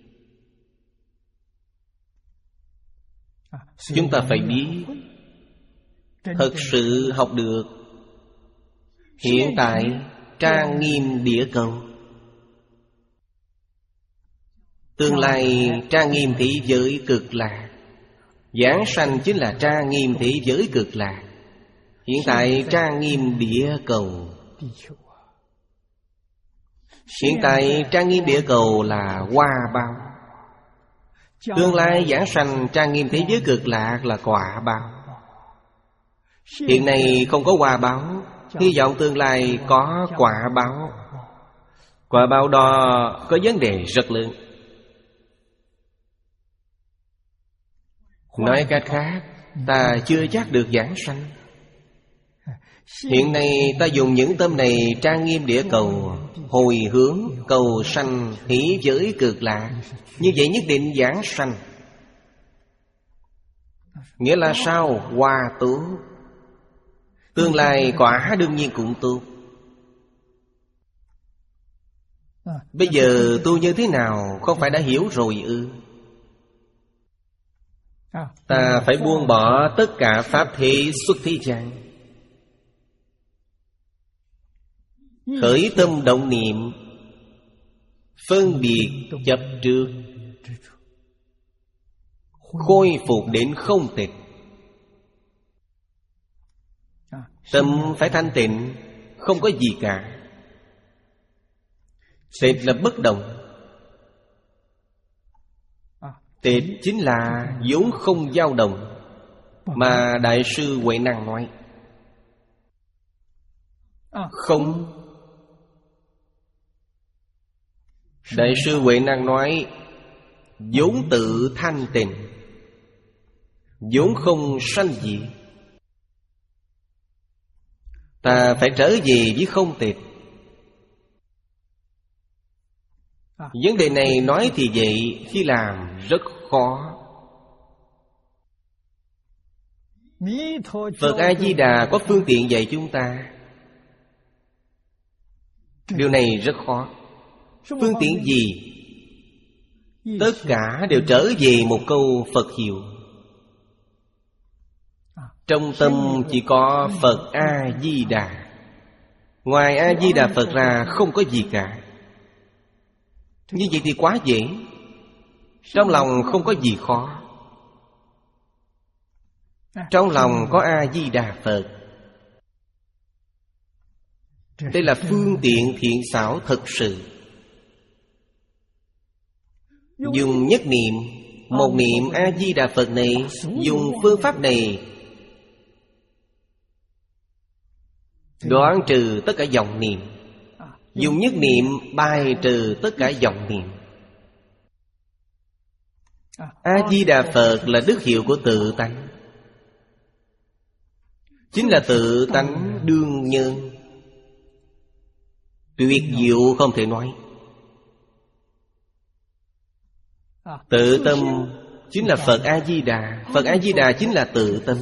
Chúng ta phải biết, thật sự học được. Hiện tại trang nghiêm địa cầu, tương lai trang nghiêm thế giới cực lạc. Giảng sanh chính là trang nghiêm thế giới cực lạc. Hiện tại trang nghiêm địa cầu. Hiện tại trang nghiêm địa cầu là hoa báo. Tương lai giảng sanh trang nghiêm thế giới cực lạc là quả báo. Hiện nay không có hoa báo, hy vọng tương lai có quả báo. Quả báo đó có vấn đề rất lớn. Nói cách khác, ta chưa chắc được giảng sanh. Hiện nay ta dùng những tâm này trang nghiêm địa cầu, hồi hướng cầu sanh thế giới cực lạc. Như vậy nhất định giảng sanh. Nghĩa là sao? Hòa tốt. Tương lai quả đương nhiên cũng tốt. Bây giờ tu như thế nào không phải đã hiểu rồi ư? Ta phải buông bỏ tất cả pháp thế xuất thế gian. Khởi tâm động niệm, phân biệt chấp trước, khôi phục đến không tịch. Tâm phải thanh tịnh, không có gì cả. Tịch là bất động. Tịch chính là vốn không dao động, mà Đại sư Huệ Năng nói. Không. Đại sư Huệ Năng nói vốn tự thanh tịnh, vốn không sanh diệt. Ta phải trở về với không tịch. Vấn đề này nói thì vậy, khi làm rất khó. Phật A-di-đà có phương tiện dạy chúng ta. Điều này rất khó. Phương tiện gì? Tất cả đều trở về một câu Phật hiệu. Trong tâm chỉ có Phật A-di-đà. Ngoài A-di-đà Phật ra không có gì cả. Như vậy thì quá dễ. Trong lòng không có gì khó. Trong lòng có A-di-đà Phật. Đây là phương tiện thiện xảo thật sự. Dùng nhất niệm, một niệm A-di-đà Phật này, dùng phương pháp này đoạn trừ tất cả vọng niệm. Dùng nhất niệm bài trừ tất cả vọng niệm. A-di-đà Phật là đức hiệu của tự tánh, chính là tự tánh đương nhân, tuyệt diệu không thể nói. Tự tâm chính là Phật A-di-đà. Phật A-di-đà chính là tự tâm.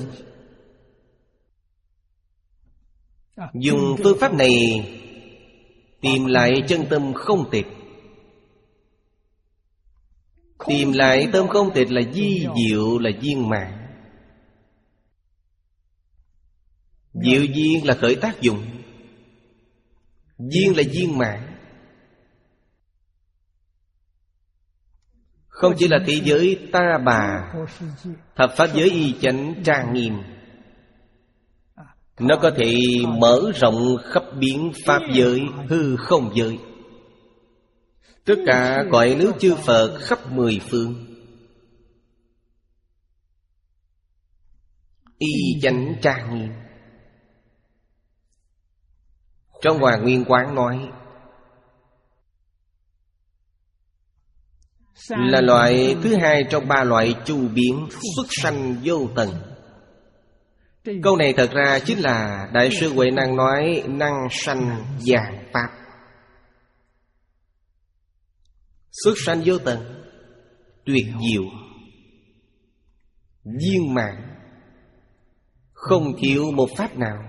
Dùng phương pháp này tìm lại chân tâm không tịch. Tìm lại tâm không tịch là di diệu, là viên mãn. Diệu viên là khởi tác dụng, viên là viên mãn. Không chỉ là thế giới ta bà, thập pháp giới y chánh trang nghiêm, nó có thể mở rộng khắp biến pháp giới, hư không giới. Tất cả cõi nước chư Phật khắp mười phương, y chánh trang nghiêm. Trong Hòa Nguyên Quán nói là loại thứ hai trong ba loại chu biến xuất sanh vô tận. Câu này thật ra chính là Đại sư Huệ Năng nói năng sanh vạn pháp. Xuất sanh vô tận, tuyệt diệu, viên mãn, không thiếu một pháp nào.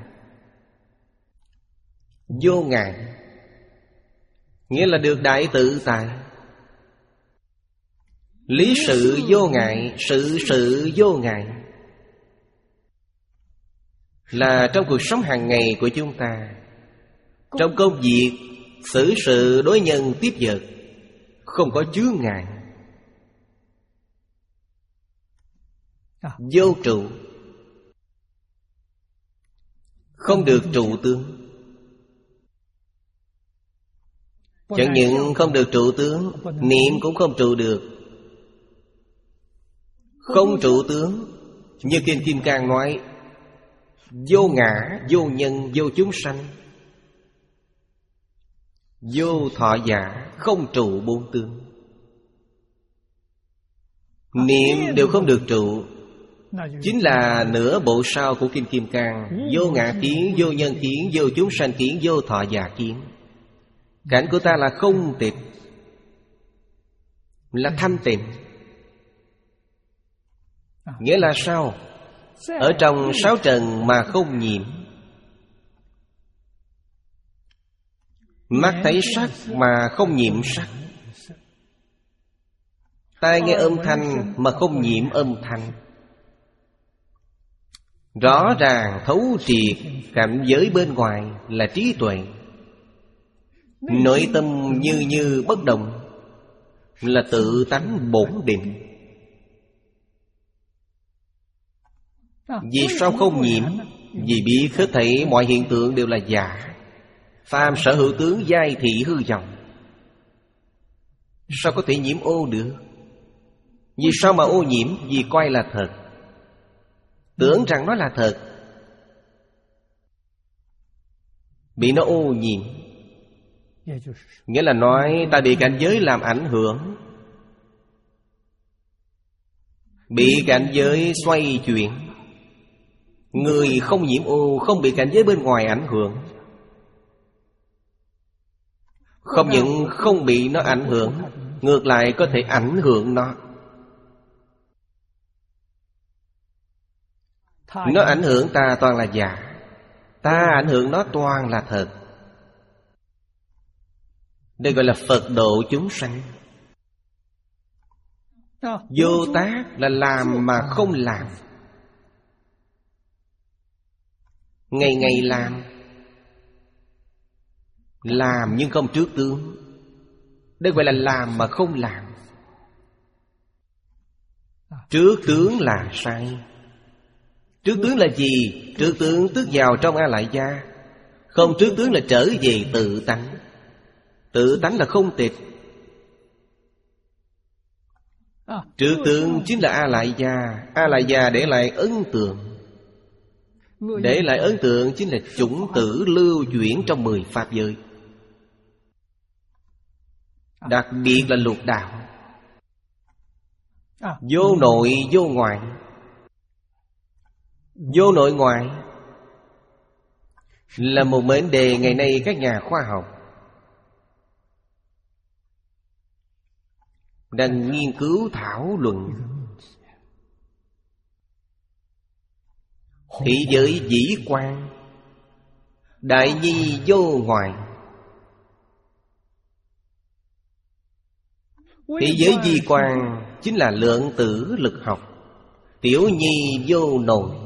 Vô ngại nghĩa là được đại tự tại. Lý sự vô ngại, sự sự vô ngại, là trong cuộc sống hàng ngày của chúng ta, trong công việc, xử sự, đối nhân tiếp vật, không có chướng ngại. Vô trụ, không được trụ tướng. Chẳng những không được trụ tướng, niệm cũng không trụ được. Không trụ tướng, như Kinh Kim Cang nói, vô ngã, vô nhân, vô chúng sanh, vô thọ giả, không trụ bốn tướng. Niệm đều không được trụ, chính là nửa bộ sau của Kinh Kim Cang. Vô ngã kiến, vô nhân kiến, vô chúng sanh kiến, vô thọ giả kiến. Cảnh của ta là không tịch, là thanh tịnh. Nghĩa là sao? Ở trong sáu trần mà không nhiễm. Mắt thấy sắc mà không nhiễm sắc. Tai nghe âm thanh mà không nhiễm âm thanh. Rõ ràng thấu triệt cảnh giới bên ngoài là trí tuệ. Nội tâm như như bất động là tự tánh bổn định. Vì sao không nhiễm? Vì biết hết thảy mọi hiện tượng đều là giả. Phàm sở hữu tướng giai thị hư vọng, sao có thể nhiễm ô được? Vì sao mà ô nhiễm? Vì coi là thật, tưởng rằng nó là thật, bị nó ô nhiễm. Nghĩa là nói ta bị cảnh giới làm ảnh hưởng, bị cảnh giới xoay chuyển. Người không nhiễm ô, không bị cảnh giới bên ngoài ảnh hưởng, không những không bị nó ảnh hưởng, ngược lại có thể ảnh hưởng nó. Nó ảnh hưởng ta toàn là giả, ta ảnh hưởng nó toàn là thật. Đây gọi là Phật độ chúng sanh. Vô tác là làm mà không làm, ngày ngày làm, làm nhưng không trước tướng. Đây gọi là làm mà không làm. Trước tướng là sai, Trước tướng là gì? Trước tướng tức vào trong A Lại Gia. Không trước tướng là trở về tự tánh. Tự tánh là không tịch. Trước tướng chính là A Lại Gia. A Lại Gia để lại ấn tượng. Để lại ấn tượng chính là chủng tử lưu chuyển trong mười pháp giới. Đặc biệt là lục đạo. Vô nội vô ngoại. Vô nội ngoại là một mệnh đề ngày nay các nhà khoa học đang nghiên cứu thảo luận. Thị giới vĩ quan, đại nhi vô ngoại. Thị giới vi quan chính là lượng tử lực học. Tiểu nhi vô nội.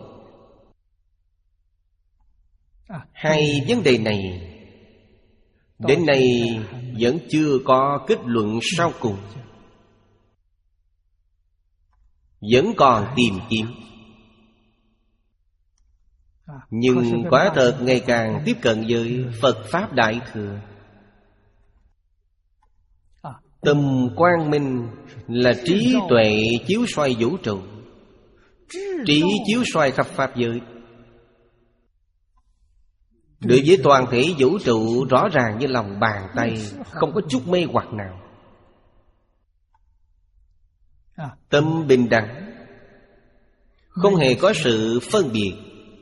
Hai vấn đề này đến nay vẫn chưa có kết luận sau cùng, vẫn còn tìm kiếm. Nhưng quả thật ngày càng tiếp cận với Phật Pháp Đại Thừa. Tâm quang minh là trí tuệ chiếu soi vũ trụ, trí chiếu soi khắp pháp giới. Đối với toàn thể vũ trụ rõ ràng như lòng bàn tay, không có chút mê hoặc nào. Tâm bình đẳng, không hề có sự phân biệt.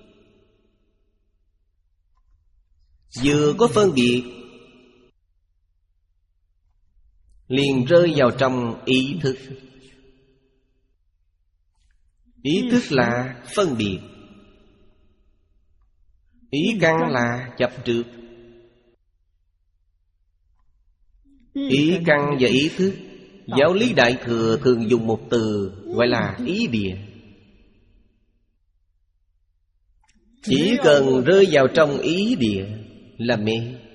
Vừa có phân biệt liền rơi vào trong ý thức. Ý thức là phân biệt. Ý căn là chấp trước. Ý căn và ý thức, giáo lý Đại Thừa thường dùng một từ gọi là ý địa. Chỉ cần rơi vào trong ý địa là mê.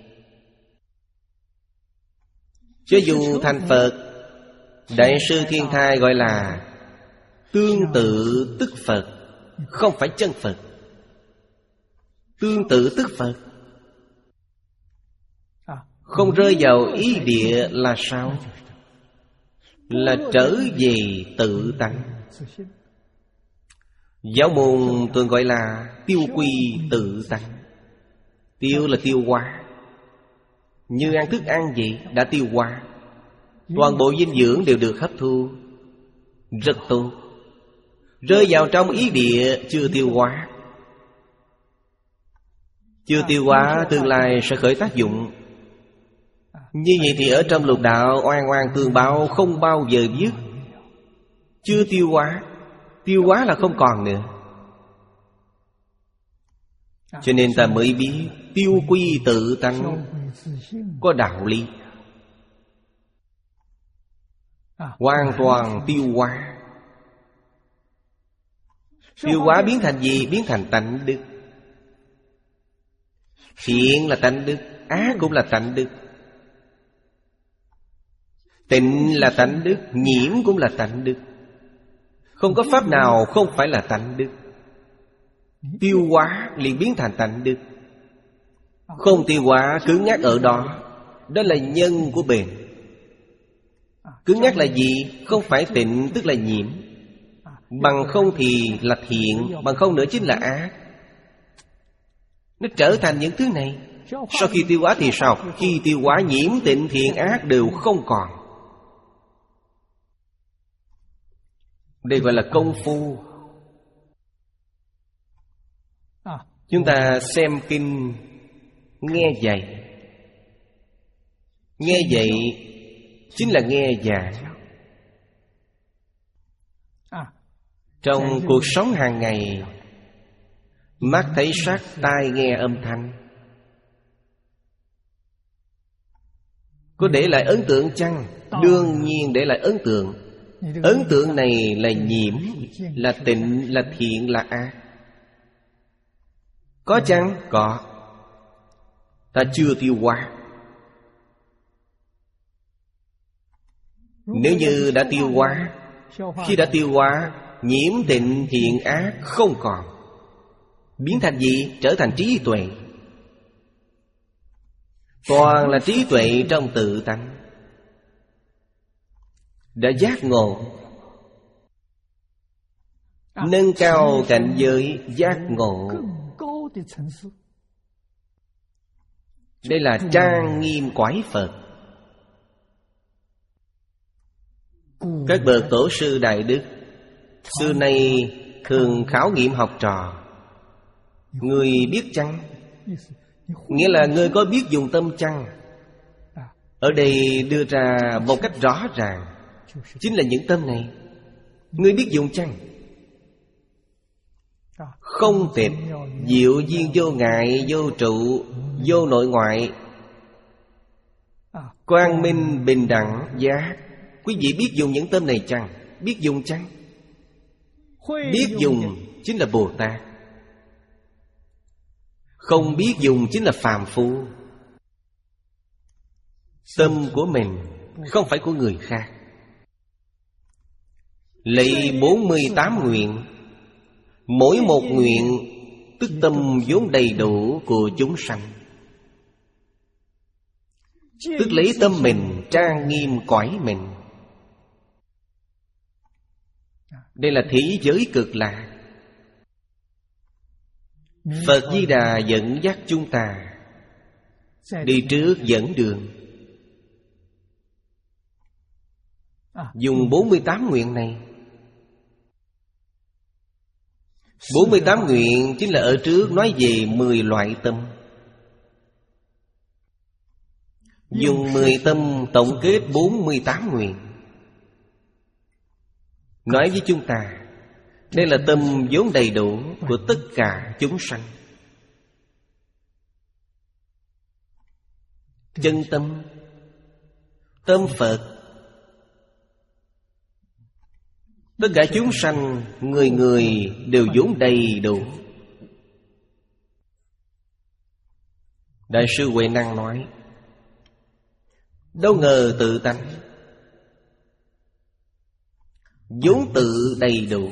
Cho dù thành Phật, Đại sư Thiên Thai gọi là tương tự tức Phật, không phải chân Phật. Tương tự tức Phật. Không rơi vào ý địa là sao? Là trở về tự tánh. Giáo môn thường gọi là tiêu quy tự tánh. Tiêu là tiêu hóa. Như ăn thức ăn vậy, đã tiêu hóa. Toàn bộ dinh dưỡng đều được hấp thu. Rất tốt. Rơi vào trong ý địa chưa tiêu hóa. Chưa tiêu hóa tương lai sẽ khởi tác dụng. Như vậy thì ở trong lục đạo oan oan tương báo không bao giờ dứt. Chưa tiêu hóa. Tiêu hóa là không còn nữa. Cho nên ta mới biết tiêu quy tự tánh có đạo lý. Hoàn toàn tiêu hóa. Tiêu hóa biến thành gì? Biến thành tánh đức. Thiện là tánh đức, ác cũng là tánh đức. Tịnh là tánh đức, nhiễm cũng là tánh đức. Không có pháp nào không phải là tánh đức. Tiêu hóa liền biến thành tánh đức. Không tiêu hóa cứng nhắc ở đó, đó là nhân của bền. Cứng nhắc là gì? Không phải tịnh tức là nhiễm. Bằng không thì là thiện, bằng không nữa chính là ác. Nó trở thành những thứ này. Sau khi tiêu hóa thì sao? Khi tiêu hóa nhiễm tịnh thiện ác đều không còn. Đây gọi là công phu. Chúng ta xem kinh, nghe dạy. Nghe dạy chính là nghe giảng. Trong cuộc sống hàng ngày, mắt thấy sắc, tai nghe âm thanh, có để lại ấn tượng chăng? Đương nhiên để lại ấn tượng. Ấn tượng này là nhiễm, là tịnh, là thiện, là ác. Có chăng? Có. Ta chưa tiêu hóa. Nếu như đã tiêu hóa, khi đã tiêu hóa, nhiễm tịnh thiện ác không còn. biến thành gì? Trở thành trí tuệ. Toàn là trí tuệ trong tự tánh. Đã giác ngộ, nâng cao cảnh giới giác ngộ. Đây là trang nghiêm quái Phật. Các bậc tổ sư đại đức xưa nay thường khảo nghiệm học trò: người biết chăng? Nghĩa là người có biết dùng tâm chăng? Ở đây đưa ra một cách rõ ràng, chính là những tâm này. Người biết dùng chăng? Không tịch, diệu duyên vô ngại, vô trụ, vô nội ngoại, quang minh bình đẳng giác. Quý vị biết dùng những tâm này chăng? Biết dùng chăng? Biết dùng chính là Bồ Tát. Không biết dùng chính là phàm phu. Tâm của mình không phải của người khác. Lấy bốn mươi tám nguyện, mỗi một nguyện tức tâm vốn đầy đủ của chúng sanh. Tức lấy tâm mình trang nghiêm cõi mình. Đây là thế giới cực lạc. Phật Di Đà dẫn dắt chúng ta đi trước dẫn đường. Dùng bốn mươi tám nguyện này. Bốn mươi tám nguyện chính là ở trước nói về mười loại tâm. Dùng mười tâm tổng kết bốn mươi tám nguyện. Nói với chúng ta, đây là tâm vốn đầy đủ của tất cả chúng sanh. Chân tâm, tâm Phật. Tất cả chúng sanh, người người đều vốn đầy đủ. Đại sư Huệ Năng nói: đâu ngờ tự tánh vốn tự đầy đủ.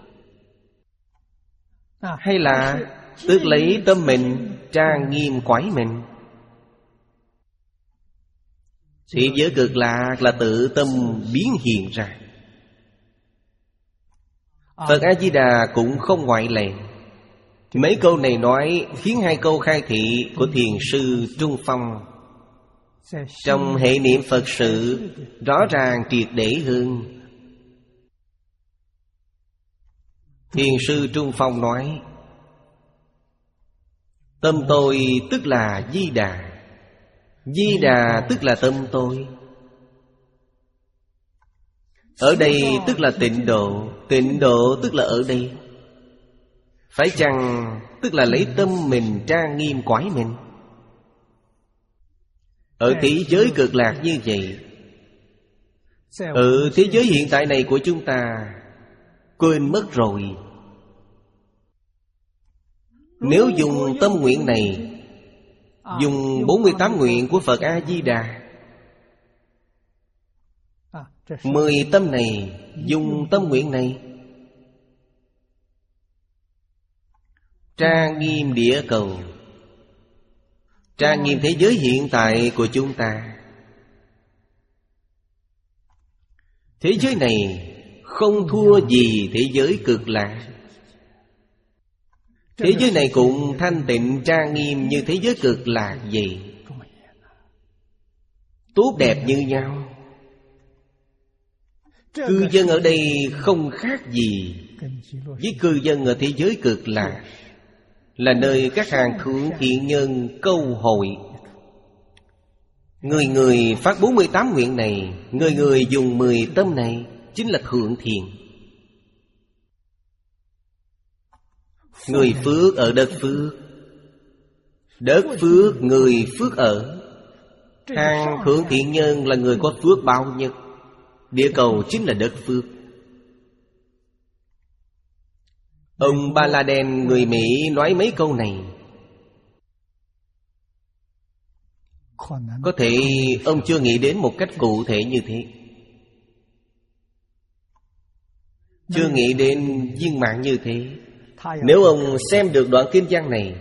Hay là tức lấy tâm mình trang nghiêm quái mình. Thế giới cực lạc là tự tâm biến hiện ra. Phật A-di-đà cũng không ngoại lệ. Mấy câu này nói khiến hai câu khai thị của thiền sư Trung Phong trong hệ niệm Phật sự rõ ràng triệt để hơn. Thiền sư Trung Phong nói: tâm tôi tức là Di Đà, Di Đà tức là tâm tôi. Ở đây tức là tịnh độ, tịnh độ tức là ở đây. Phải chăng tức là lấy tâm mình trang nghiêm quái mình? Ở thế giới cực lạc như vậy, ở thế giới hiện tại này của chúng ta quên mất rồi. Nếu dùng tâm nguyện này, dùng bốn mươi tám nguyện của Phật A-di-đà, mười tâm này, dùng tâm nguyện này trang nghiêm địa cầu, trang nghiêm thế giới hiện tại của chúng ta. Thế giới này không thua gì thế giới cực lạc. Thế giới này cũng thanh tịnh trang nghiêm như thế giới cực lạc vậy. Tốt đẹp như nhau. Cư dân ở đây không khác gì với cư dân ở thế giới cực lạc, là nơi các hàng thượng thiện nhân câu hội. Người người phát bốn mươi tám nguyện này, người người dùng mười tâm này, chính là thượng thiện. Người phước ở đất phước, đất phước người phước ở. Hàng thượng thiện nhân là người có phước bao nhất. Địa cầu chính là đất phước. Ông Ba La Đen người Mỹ nói mấy câu này, có thể ông chưa nghĩ đến một cách cụ thể như thế, chưa nghĩ đến viên mãn như thế. Nếu ông xem được đoạn kinh văn này,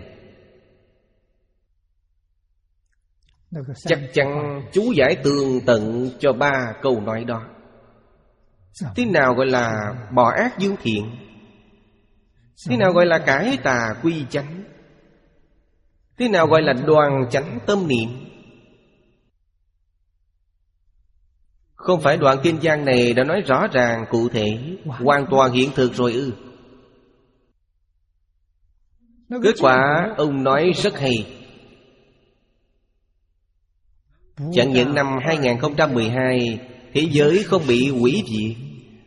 chắc chắn chú giải tường tận cho ba câu nói đó. Thế nào gọi là bỏ ác dương thiện? Thế nào gọi là cải tà quy chánh? Thế nào gọi là đoàn chánh tâm niệm? Không phải đoạn kinh văn này đã nói rõ ràng cụ thể, hoàn toàn hiện thực rồi ư? Kết quả ông nói rất hay. Chẳng những năm hai không một hai thế giới không bị hủy diệt,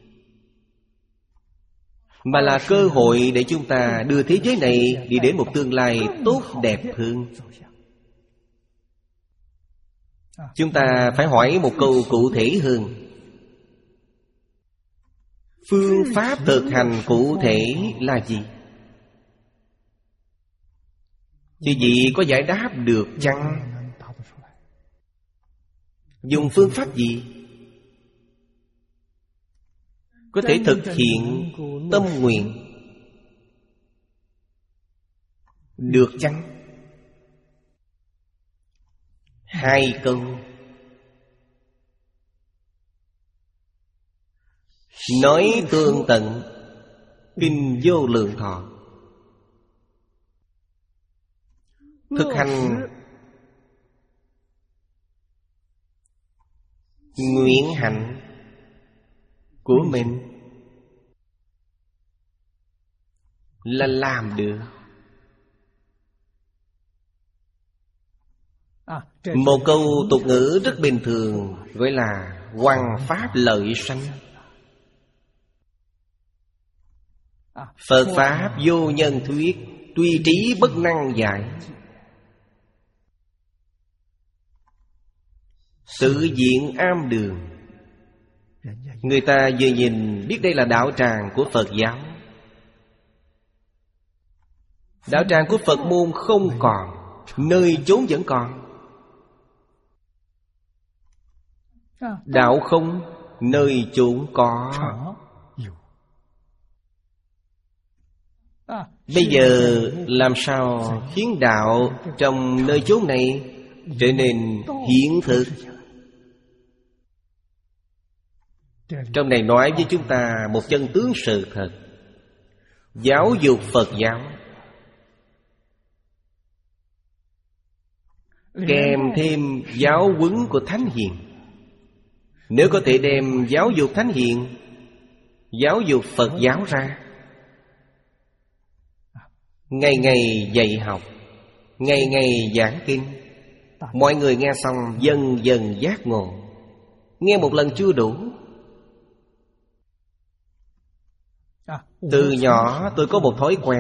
mà là cơ hội để chúng ta đưa thế giới này đi đến một tương lai tốt đẹp hơn. Chúng ta phải hỏi một câu cụ thể hơn. Phương pháp thực hành cụ thể là gì? Chứ gì có giải đáp được chăng? Dùng phương pháp gì có thể thực hiện tâm nguyện được chăng? Hai câu. Nói tương tận Kinh Vô Lượng Thọ. Thực hành nguyện hạnh của mình là làm được. Một câu tục ngữ rất bình thường gọi là hoằng pháp lợi sanh. Phật Pháp vô nhân thuyết, tuy trí bất năng giải. Tự diện am đường. Người ta vừa nhìn biết đây là đạo tràng của Phật giáo. Đạo tràng của Phật môn không còn, nơi chốn vẫn còn. Đạo không, nơi chốn có. Bây giờ làm sao khiến đạo trong nơi chốn này trở nên hiện thực? Trong này nói với chúng ta một chân tướng sự thật. Giáo dục Phật giáo kèm thêm giáo huấn của Thánh Hiền. Nếu có thể đem giáo dục Thánh Hiền, giáo dục Phật giáo ra, ngày ngày dạy học, ngày ngày giảng kinh, mọi người nghe xong dần dần giác ngộ. Nghe một lần chưa đủ. Từ nhỏ tôi có một thói quen,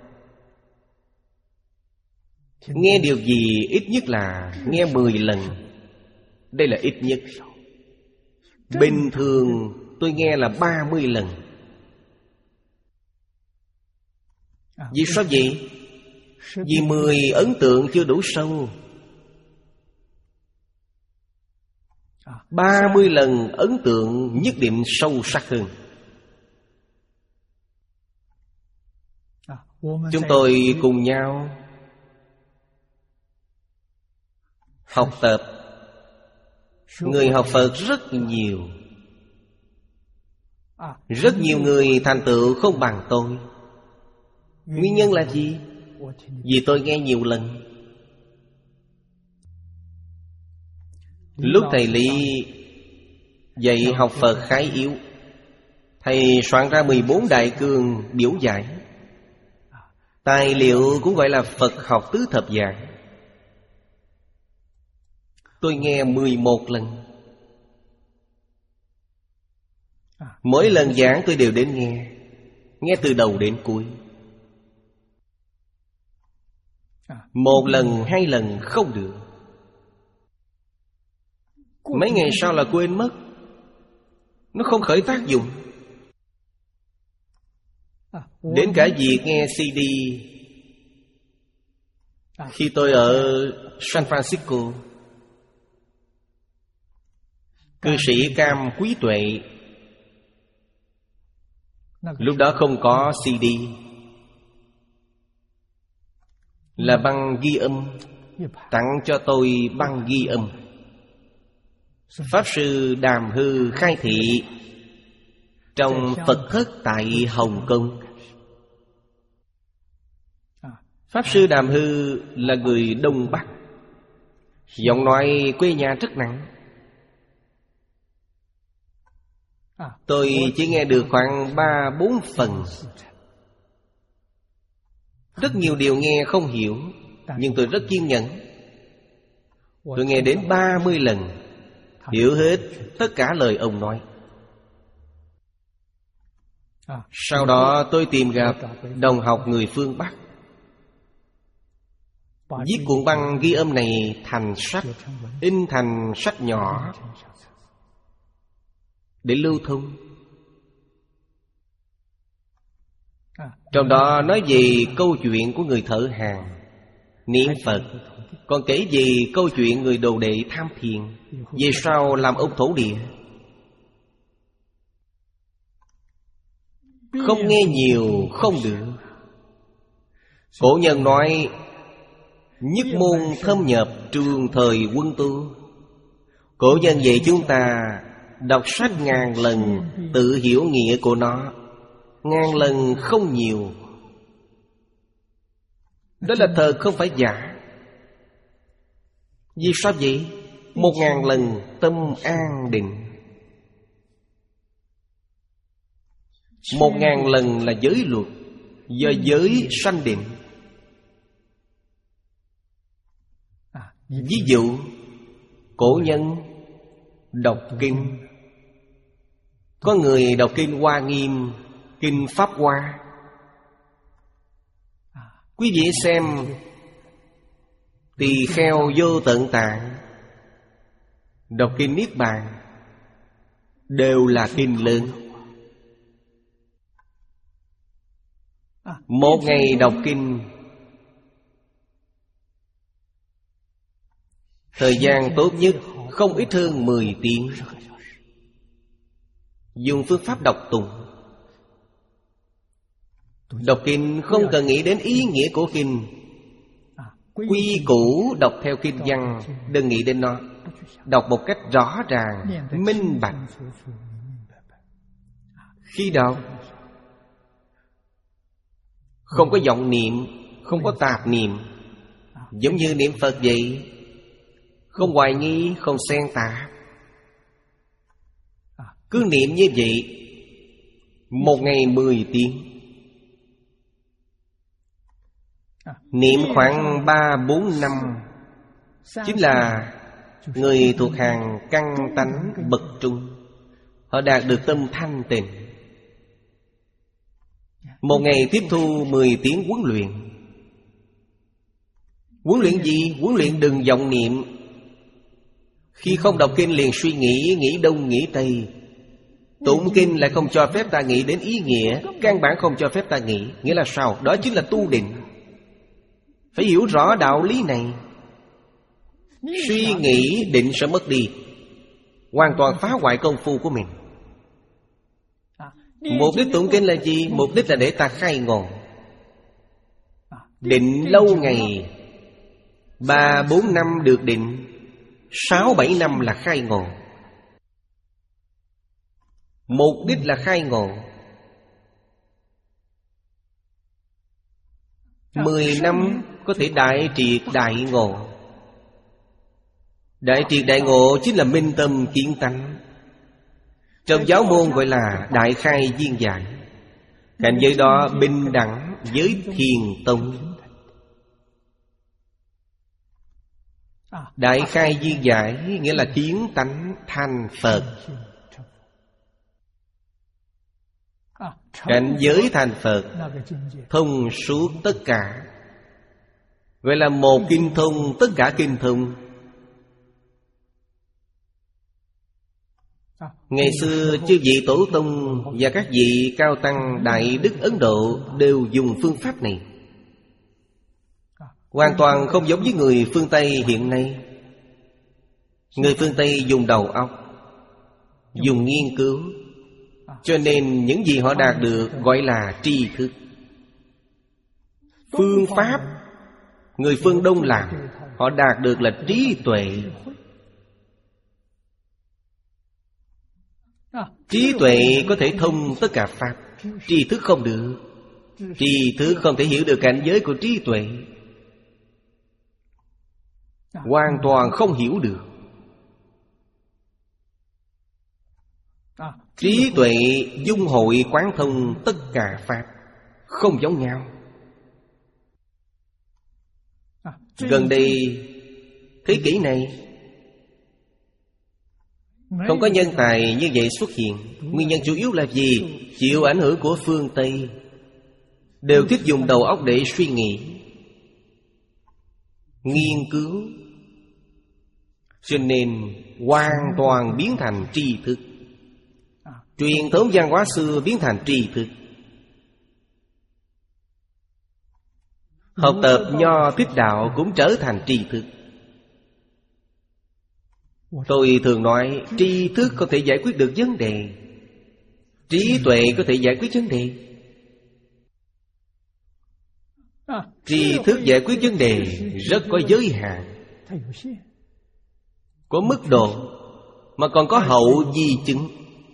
nghe điều gì ít nhất là nghe mười lần. Đây là ít nhất. Bình thường tôi nghe là ba mươi lần. Vì sao vậy? Vì mười ấn tượng chưa đủ sâu. Ba mươi lần ấn tượng nhất định sâu sắc hơn. Chúng tôi cùng nhau học tập. Người học Phật rất nhiều. Rất nhiều người thành tựu không bằng tôi. Nguyên nhân là gì? Vì tôi nghe nhiều lần. Lúc thầy Lý dạy học Phật khái yếu, thầy soạn ra mười bốn đại cương biểu giải. Tài liệu cũng gọi là Phật học tứ thập dạng. Tôi nghe mười một lần. Mỗi lần giảng tôi đều đến nghe. Nghe từ đầu đến cuối. Một lần, hai lần không được. Mấy ngày sau là quên mất. Nó không khởi tác dụng. Đến cả việc nghe xê đê. Khi tôi ở San Francisco, cư sĩ Cam Quý Tuệ lúc đó không có xê đê, là băng ghi âm, tặng cho tôi băng ghi âm. Pháp Sư Đàm Hư khai thị trong Phật thất tại Hồng Kông. Pháp Sư Đàm Hư là người Đông Bắc, giọng nói quê nhà rất nặng. Tôi chỉ nghe được khoảng ba bốn phần. Rất nhiều điều nghe không hiểu, nhưng tôi rất kiên nhẫn. Tôi nghe đến ba mươi lần, hiểu hết tất cả lời ông nói. Sau đó tôi tìm gặp đồng học người phương Bắc, viết cuộn băng ghi âm này thành sách, in thành sách nhỏ để lưu thông. Trong đó nói về câu chuyện của người thợ hàn niệm Phật, còn kể về câu chuyện người đồ đệ tham thiền, về sau làm ông thổ địa. Không nghe nhiều không được. Cổ nhân nói nhất môn thâm nhập trường thời quân tu. Cổ nhân dạy chúng ta đọc sách ngàn lần, tự hiểu nghĩa của nó ngàn lần không nhiều. Đó là thật không phải giả. Vì sao vậy? Một ngàn lần tâm an định. Một ngàn lần là giới luật, do giới sanh định. Ví dụ cổ nhân đọc kinh, có người đọc kinh Hoa Nghiêm, kinh Pháp Hoa. Quý vị xem Tỳ Kheo Vô Tận Tạng, đọc kinh Niết Bàn, đều là kinh lớn. Một ngày đọc kinh, thời gian tốt nhất không ít hơn mười tiếng. Dùng phương pháp đọc tụng. Đọc kinh không cần nghĩ đến ý nghĩa của kinh. Quy củ đọc theo kinh văn, đừng nghĩ đến nó. Đọc một cách rõ ràng, minh bạch. Khi đọc không có vọng niệm, không có tạp niệm, giống như niệm Phật vậy. Không hoài nghi, không xen tạp. Cứ niệm như vậy, một ngày mười tiếng. Niệm khoảng ba bốn năm, chính là người thuộc hàng căn tánh bậc trung. Họ đạt được tâm thanh tịnh. Một ngày tiếp thu mười tiếng huấn luyện. Huấn luyện gì? Huấn luyện đừng vọng niệm. Khi không đọc kinh liền suy nghĩ, nghĩ đông nghĩ tây. Tụng kinh lại không cho phép ta nghĩ đến ý nghĩa, căn bản không cho phép ta nghĩ. Nghĩa là sao? Đó chính là tu định. Phải hiểu rõ đạo lý này. Suy nghĩ định sẽ mất đi, hoàn toàn phá hoại công phu của mình. Mục đích tụng kinh là gì? Mục đích là để ta khai ngộ. Định lâu ngày, ba bốn năm được định, sáu bảy năm là khai ngộ. Mục đích là khai ngộ. Mười năm có thể đại triệt đại ngộ. Đại triệt đại ngộ chính là minh tâm kiến tánh. Trong giáo môn gọi là đại khai viên giải. Cảnh giới đó bình đẳng với thiền tông. Đại khai viên giải nghĩa là kiến tánh thành Phật. Cảnh giới thành Phật, thông suốt tất cả, gọi là một kinh thông tất cả kinh thông. Ngày xưa chư vị tổ tông và các vị cao tăng Đại Đức Ấn Độ đều dùng phương pháp này. Hoàn toàn không giống với người phương Tây hiện nay. Người phương Tây dùng đầu óc, dùng nghiên cứu, cho nên những gì họ đạt được gọi là tri thức. Phương pháp Người phương Đông làm, họ đạt được là trí tuệ. Trí tuệ có thể thông tất cả pháp, tri thức không được. Tri thức không thể hiểu được cảnh giới của trí tuệ, hoàn toàn không hiểu được. Trí tuệ dung hội quán thông tất cả pháp, không giống nhau. Gần đây, thế kỷ này, không có nhân tài như vậy xuất hiện. Nguyên nhân chủ yếu là gì? Chịu ảnh hưởng của phương Tây, đều thích dùng đầu óc để suy nghĩ, nghiên cứu, cho nên hoàn toàn biến thành tri thức. Truyền thống văn hóa xưa biến thành tri thức. Học tập Nho Thích Đạo cũng trở thành tri thức. Tôi thường nói tri thức không thể giải quyết được vấn đề, trí tuệ có thể giải quyết vấn đề. Tri thức giải quyết vấn đề rất có giới hạn, có mức độ, mà còn có hậu di chứng.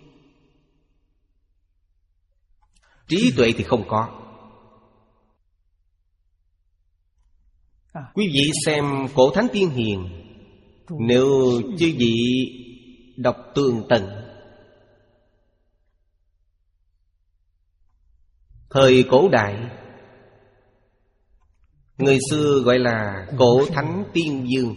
Trí tuệ thì không có. Quý vị xem Cổ Thánh Tiên Hiền, nếu chư vị đọc tường tận, thời cổ đại, người xưa gọi là Cổ Thánh Tiên Dương.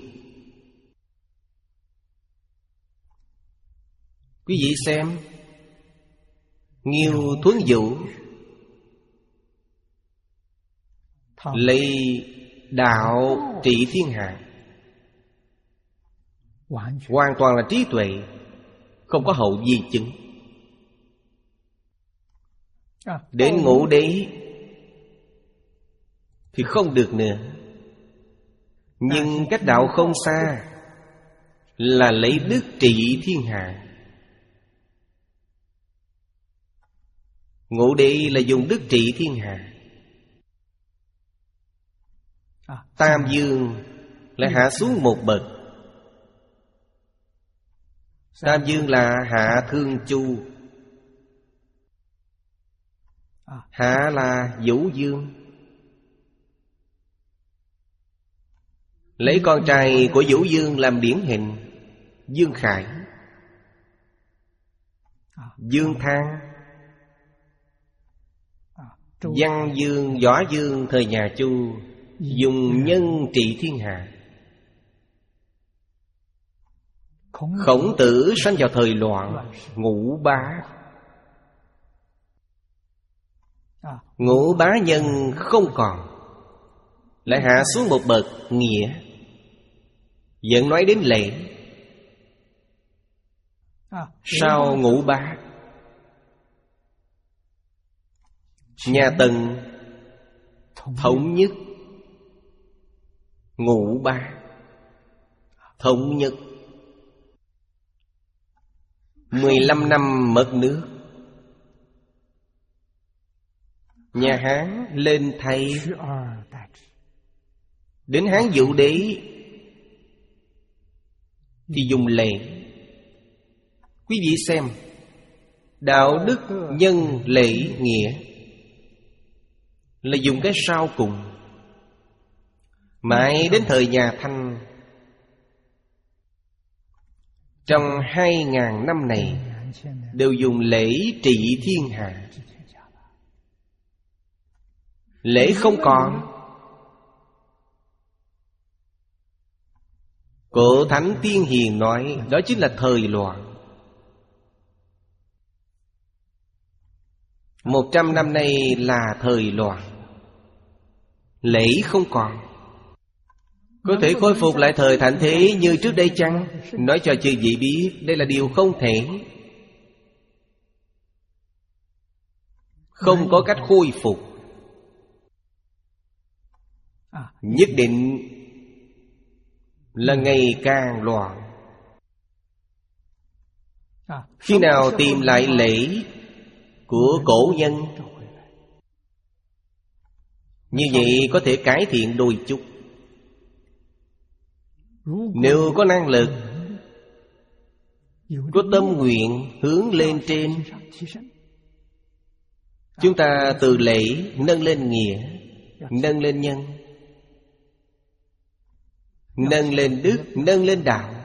Quý vị xem Nghiêu Thuấn Vũ lấy đạo trị thiên hạ, hoàn toàn là trí tuệ, không có hậu di chứng. Đến Ngũ Đế thì không được nữa. Nhưng cách đạo không xa, là lấy đức trị thiên hạ. Ngũ Đế là dùng đức trị thiên hạ. Tam Dương lại hạ xuống một bậc. Tam Dương là hạ Thương Chu, hạ là Vũ Dương. Lấy con trai của Vũ Dương làm điển hình, Dương Khải, Dương Thang, Văn Dương, Võ Dương thời nhà Chu, dùng nhân trị thiên hạ. Khổng Tử sanh vào thời loạn, Ngũ Bá. Ngũ bá nhân không còn, lại hạ xuống một bậc nghĩa. Vẫn nói đến lễ. Sau Ngũ Bá, nhà Tần thống nhất. Ngũ Bá thống nhất. Mười lăm năm mất nước, nhà Hán lên thay. Đến Hán Vũ Đế thì dùng lễ. Quý vị xem, đạo đức nhân lễ nghĩa là dùng cái sau cùng. Mãi đến thời nhà Thanh, trong hai ngàn năm này đều dùng lễ trị thiên hạ. Lễ không còn. Cổ Thánh Tiên Hiền nói đó chính là thời loạn. Một trăm năm nay là thời loạn. Lễ không còn. Có thể khôi phục lại thời thạnh thế như trước đây chăng? Nói cho chư vị biết, đây là điều không thể. Không có cách khôi phục. Nhất định là ngày càng loạn. Khi nào tìm lại lễ của cổ nhân, như vậy có thể cải thiện đôi chút. Nếu có năng lực, có tâm nguyện hướng lên trên, chúng ta từ lễ nâng lên nghĩa, nâng lên nhân, nâng lên đức, nâng lên đạo.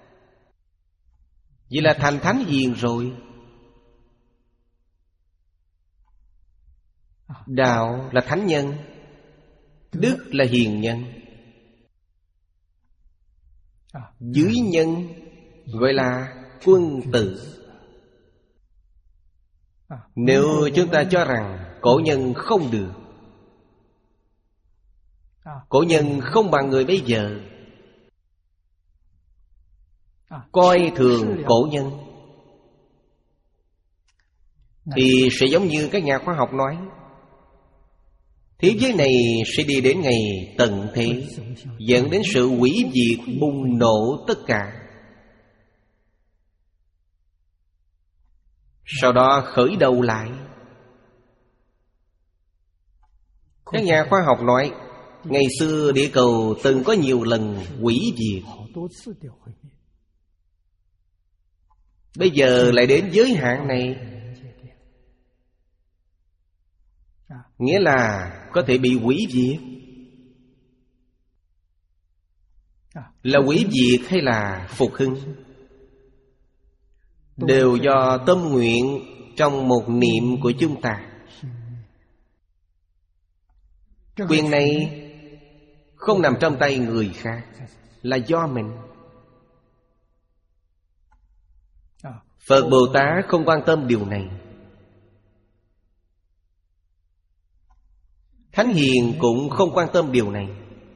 Vậy là thành thánh hiền rồi. Đạo là thánh nhân, đức là hiền nhân. Dưới nhân gọi là quân tử. Nếu chúng ta cho rằng cổ nhân không được, cổ nhân không bằng người bây giờ, coi thường cổ nhân, thì sẽ giống như các nhà khoa học nói, thế giới này sẽ đi đến ngày tận thế, dẫn đến sự hủy diệt, bùng nổ tất cả. Sau đó khởi đầu lại. Các nhà khoa học nói, ngày xưa địa cầu từng có nhiều lần hủy diệt, bây giờ lại đến giới hạn này, nghĩa là có thể bị hủy diệt. Là hủy diệt hay là phục hưng, đều do tâm nguyện trong một niệm của chúng ta. Quyền này không nằm trong tay người khác, là do mình. Phật Bồ Tát không quan tâm điều này. Thánh hiền cũng không quan tâm điều này.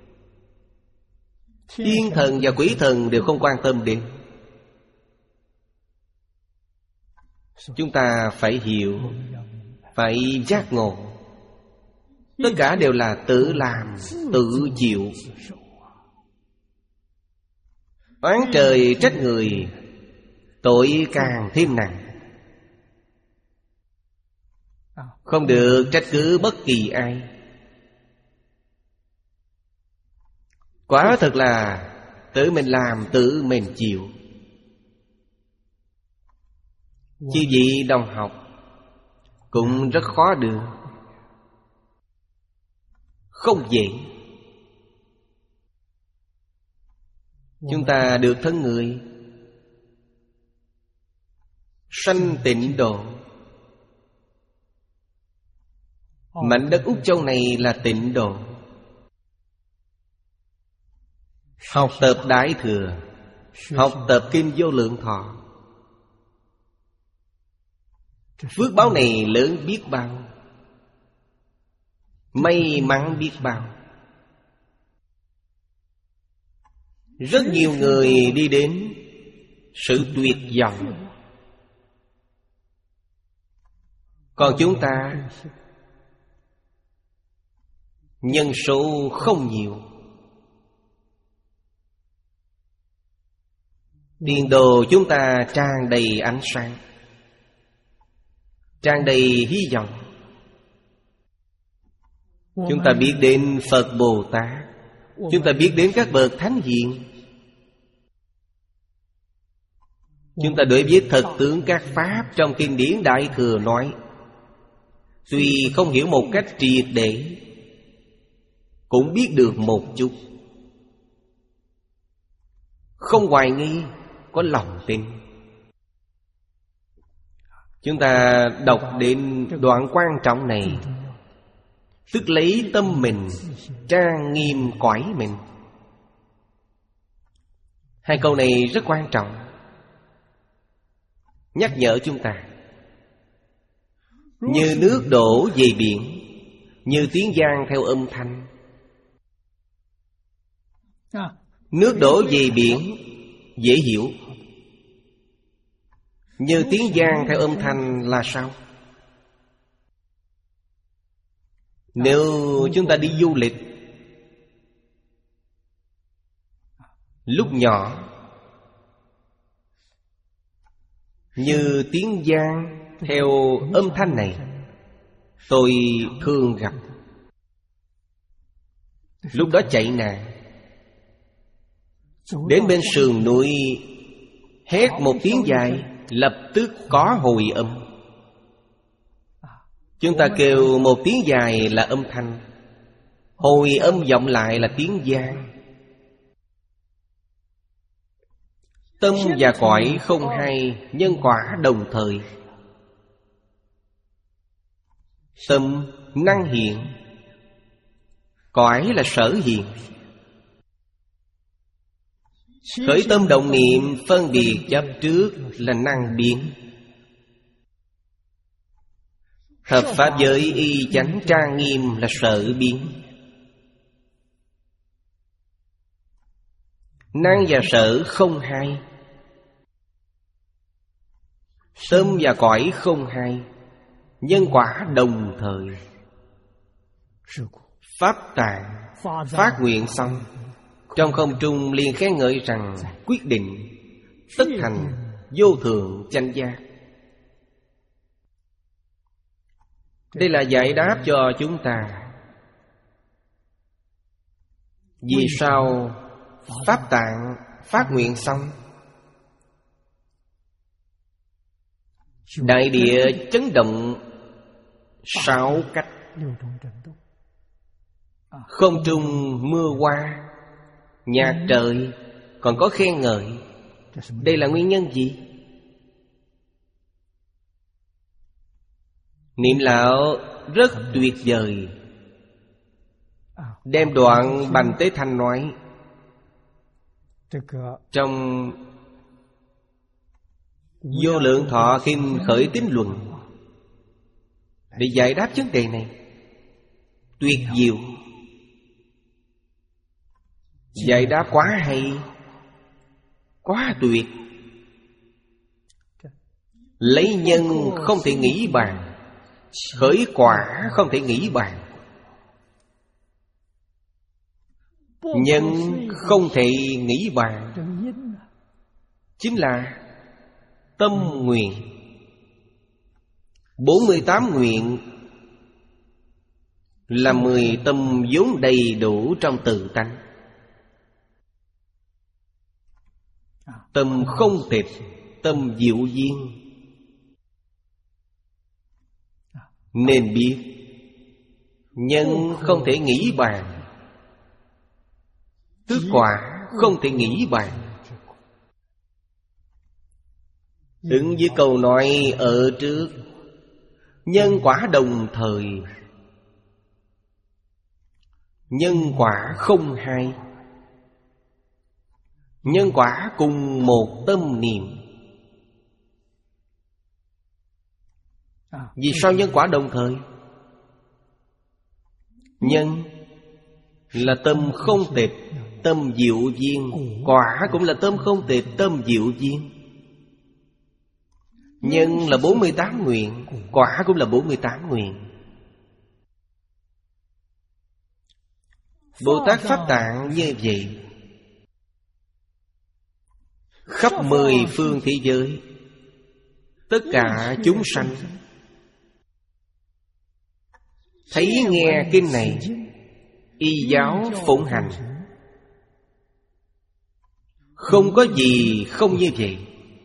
Thiên thần và quỷ thần đều không quan tâm đến. Chúng ta phải hiểu, phải giác ngộ, tất cả đều là tự làm, tự chịu. Oán trời trách người, tội càng thêm nặng. Không được trách cứ bất kỳ ai. Quả thật là tự mình làm, tự mình chịu. Chứ vị đồng học cũng rất khó được, không dễ. Chúng ta được thân người, sanh tịnh độ. Mảnh đất Úc Châu này là tịnh độ. Học tập Đại Thừa, học tập Kinh Vô Lượng Thọ, phước báo này lớn biết bao, may mắn biết bao. Rất nhiều người đi đến sự tuyệt vọng, còn chúng ta nhân số không nhiều. Tiền đồ chúng ta tràn đầy ánh sáng, tràn đầy hy vọng. Chúng ta biết đến Phật Bồ Tát, chúng ta biết đến các bậc thánh hiền. Chúng ta đối với thật tướng các pháp trong kinh điển Đại Thừa nói, tuy không hiểu một cách triệt để, cũng biết được một chút. Không hoài nghi, có lòng tin. Chúng ta đọc đến đoạn quan trọng này, tức lấy tâm mình trang nghiêm cõi mình. Hai câu này rất quan trọng, nhắc nhở chúng ta. Như nước đổ về biển, như tiếng vang theo âm thanh. Nước đổ về biển dễ hiểu. Như tiếng vang theo âm thanh là sao? Nếu chúng ta đi du lịch, lúc nhỏ, như tiếng vang theo âm thanh này, tôi thường gặp. Lúc đó chạy nạn, Đến bên sườn núi hét một tiếng dài, lập tức có hồi âm. Chúng ta kêu một tiếng dài là âm thanh, hồi âm vọng lại là tiếng vang. Tâm và cõi không hai, nhân quả đồng thời. Tâm năng hiện, cõi là sở hiện. Khởi tâm động niệm phân biệt chấp trước là năng biến. Hợp pháp giới y chánh trang nghiêm là sở biến. Năng và sở không hai, tâm và cõi không hai, nhân quả đồng thời. Pháp tạng phát nguyện xong, trong không trung liền khen ngợi rằng quyết định tất thành vô thượng chánh giác. Đây là giải đáp cho chúng ta vì sao Pháp tạng phát nguyện xong, đại địa chấn động sáu cách, không trung mưa hoa, nhạc trời, còn có khen ngợi. Đây là nguyên nhân gì? Niệm lão rất tuyệt vời, đem đoạn Bành Tế Thanh nói trong Vô Lượng Thọ Kim Khởi Tín Luận để giải đáp vấn đề này. Tuyệt diệu, giải đáp quá hay, quá tuyệt. Lấy nhân không thể nghĩ bàn, khởi quả không thể nghĩ bàn. Nhân không thể nghĩ bàn chính là tâm nguyện. Bốn mươi tám nguyện là mười tâm vốn đầy đủ trong tự tánh. Tâm không tịch, tâm diệu duyên. Nên biết nhân không thể nghĩ bàn, tức quả không thể nghĩ bàn. Ứng với câu nói ở trước, nhân quả đồng thời, nhân quả không hai. Nhân quả cùng một tâm niệm. Vì sao nhân quả đồng thời? Nhân là tâm không tịch, tâm diệu duyên. Quả cũng là tâm không tịch, tâm diệu duyên. Nhân là bốn mươi tám nguyện, quả cũng là bốn mươi tám nguyện. Bồ Tát Pháp Tạng như vậy, khắp mười phương thế giới, tất cả chúng sanh thấy nghe kinh này, y giáo phụng hành, không có gì không như vậy.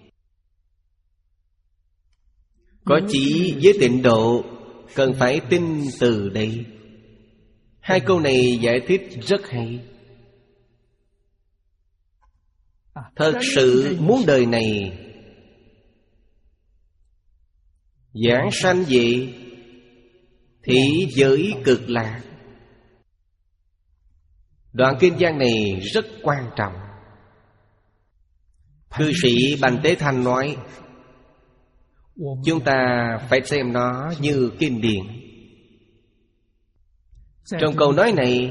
Có chỉ với tịnh độ cần phải tin từ đây. Hai câu này giải thích rất hay. Thật sự muốn đời này giảng sanh về thế giới cực lạc. Đoạn kinh văn này rất quan trọng. Cư sĩ Bành Tế Thanh nói, chúng ta phải xem nó như kinh điển. Trong câu nói này,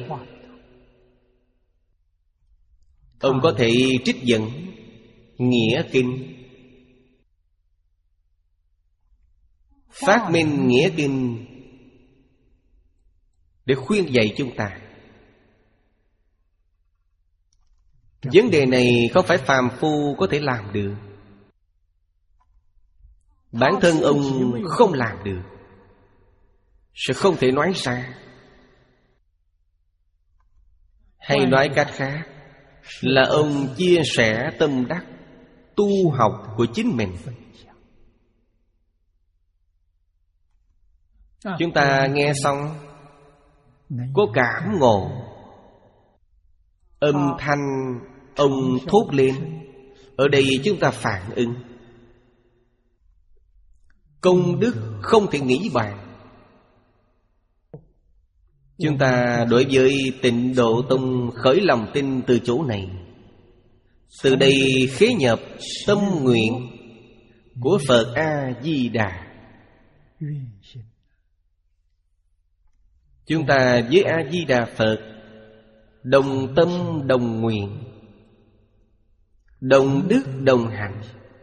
ông có thể trích dẫn nghĩa kinh, phát minh nghĩa kinh để khuyên dạy chúng ta. Vấn đề này không phải phàm phu có thể làm được. Bản thân ông không làm được, sẽ không thể nói ra. Hay nói cách khác, là ông chia sẻ tâm đắc tu học của chính mình. Chúng ta nghe xong có cảm ngộ, âm thanh ông thốt lên, ở đây chúng ta phản ứng. Công đức không thể nghĩ bàn. Chúng ta đối với Tịnh Độ Tông khởi lòng tin từ chỗ này. Từ đây khế nhập tâm nguyện của Phật A-di-đà. Chúng ta với A-di-đà Phật đồng tâm đồng nguyện, đồng đức đồng hạnh.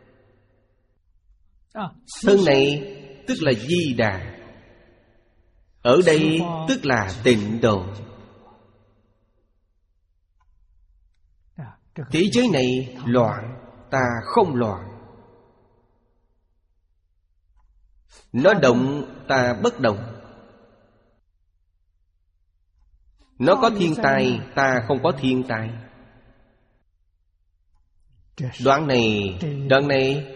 Thân này tức là Di Đà, ở đây tức là Tịnh Độ. Thế giới này loạn, ta không loạn. Nó động, ta bất động. Nó có thiên tai, ta không có thiên tai. Đoạn này, đoạn này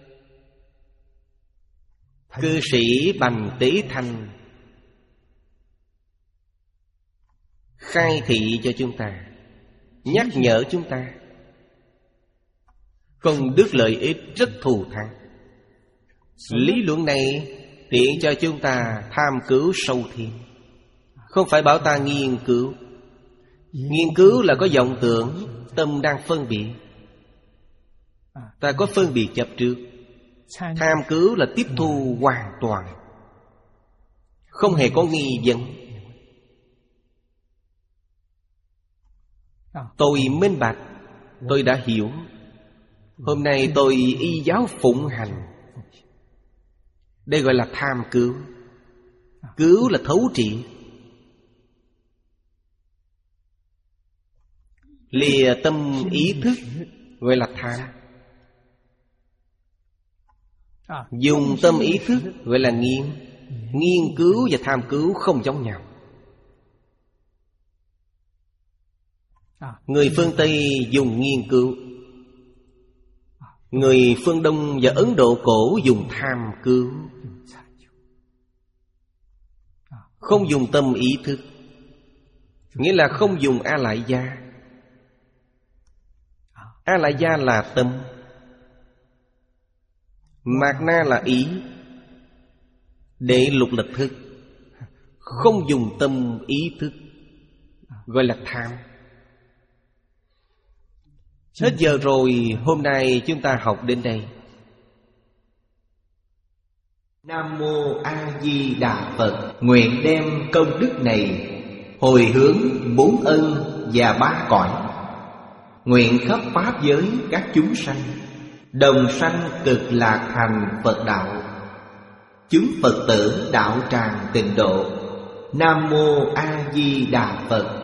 cư sĩ Bành Tế Thanh khai thị cho chúng ta, nhắc nhở chúng ta công đức lợi ích rất thù thắng. Lý luận này tiện cho chúng ta tham cứu sâu thêm. Không phải bảo ta nghiên cứu. Nghiên cứu là có vọng tưởng, tâm đang phân biệt. Ta có phân biệt chấp trước. Tham cứu là tiếp thu hoàn toàn, không hề có nghi vấn. Tôi minh bạch, tôi đã hiểu. Hôm nay tôi y giáo phụng hành. Đây gọi là tham cứu. Cứu là thấu triệt. Lìa tâm ý thức gọi là tham. Dùng tâm ý thức gọi là nghiên. Nghiên cứu và tham cứu không giống nhau. Người phương Tây dùng nghiên cứu, người phương Đông và Ấn Độ cổ dùng tham cứu. Không dùng tâm ý thức, nghĩa là không dùng A Lại Gia. A Lại Gia là tâm, Mạt Na là ý, Đệ Lục là thức. Không dùng tâm ý thức gọi là tham. Hết giờ rồi, hôm nay chúng ta học đến đây. Nam Mô A Di Đà Phật. Nguyện đem công đức này hồi hướng bốn ân và ba cõi. Nguyện khắp pháp giới các chúng sanh đồng sanh cực lạc thành Phật đạo. Chúng Phật tử đạo tràng tịnh độ. Nam Mô A Di Đà Phật.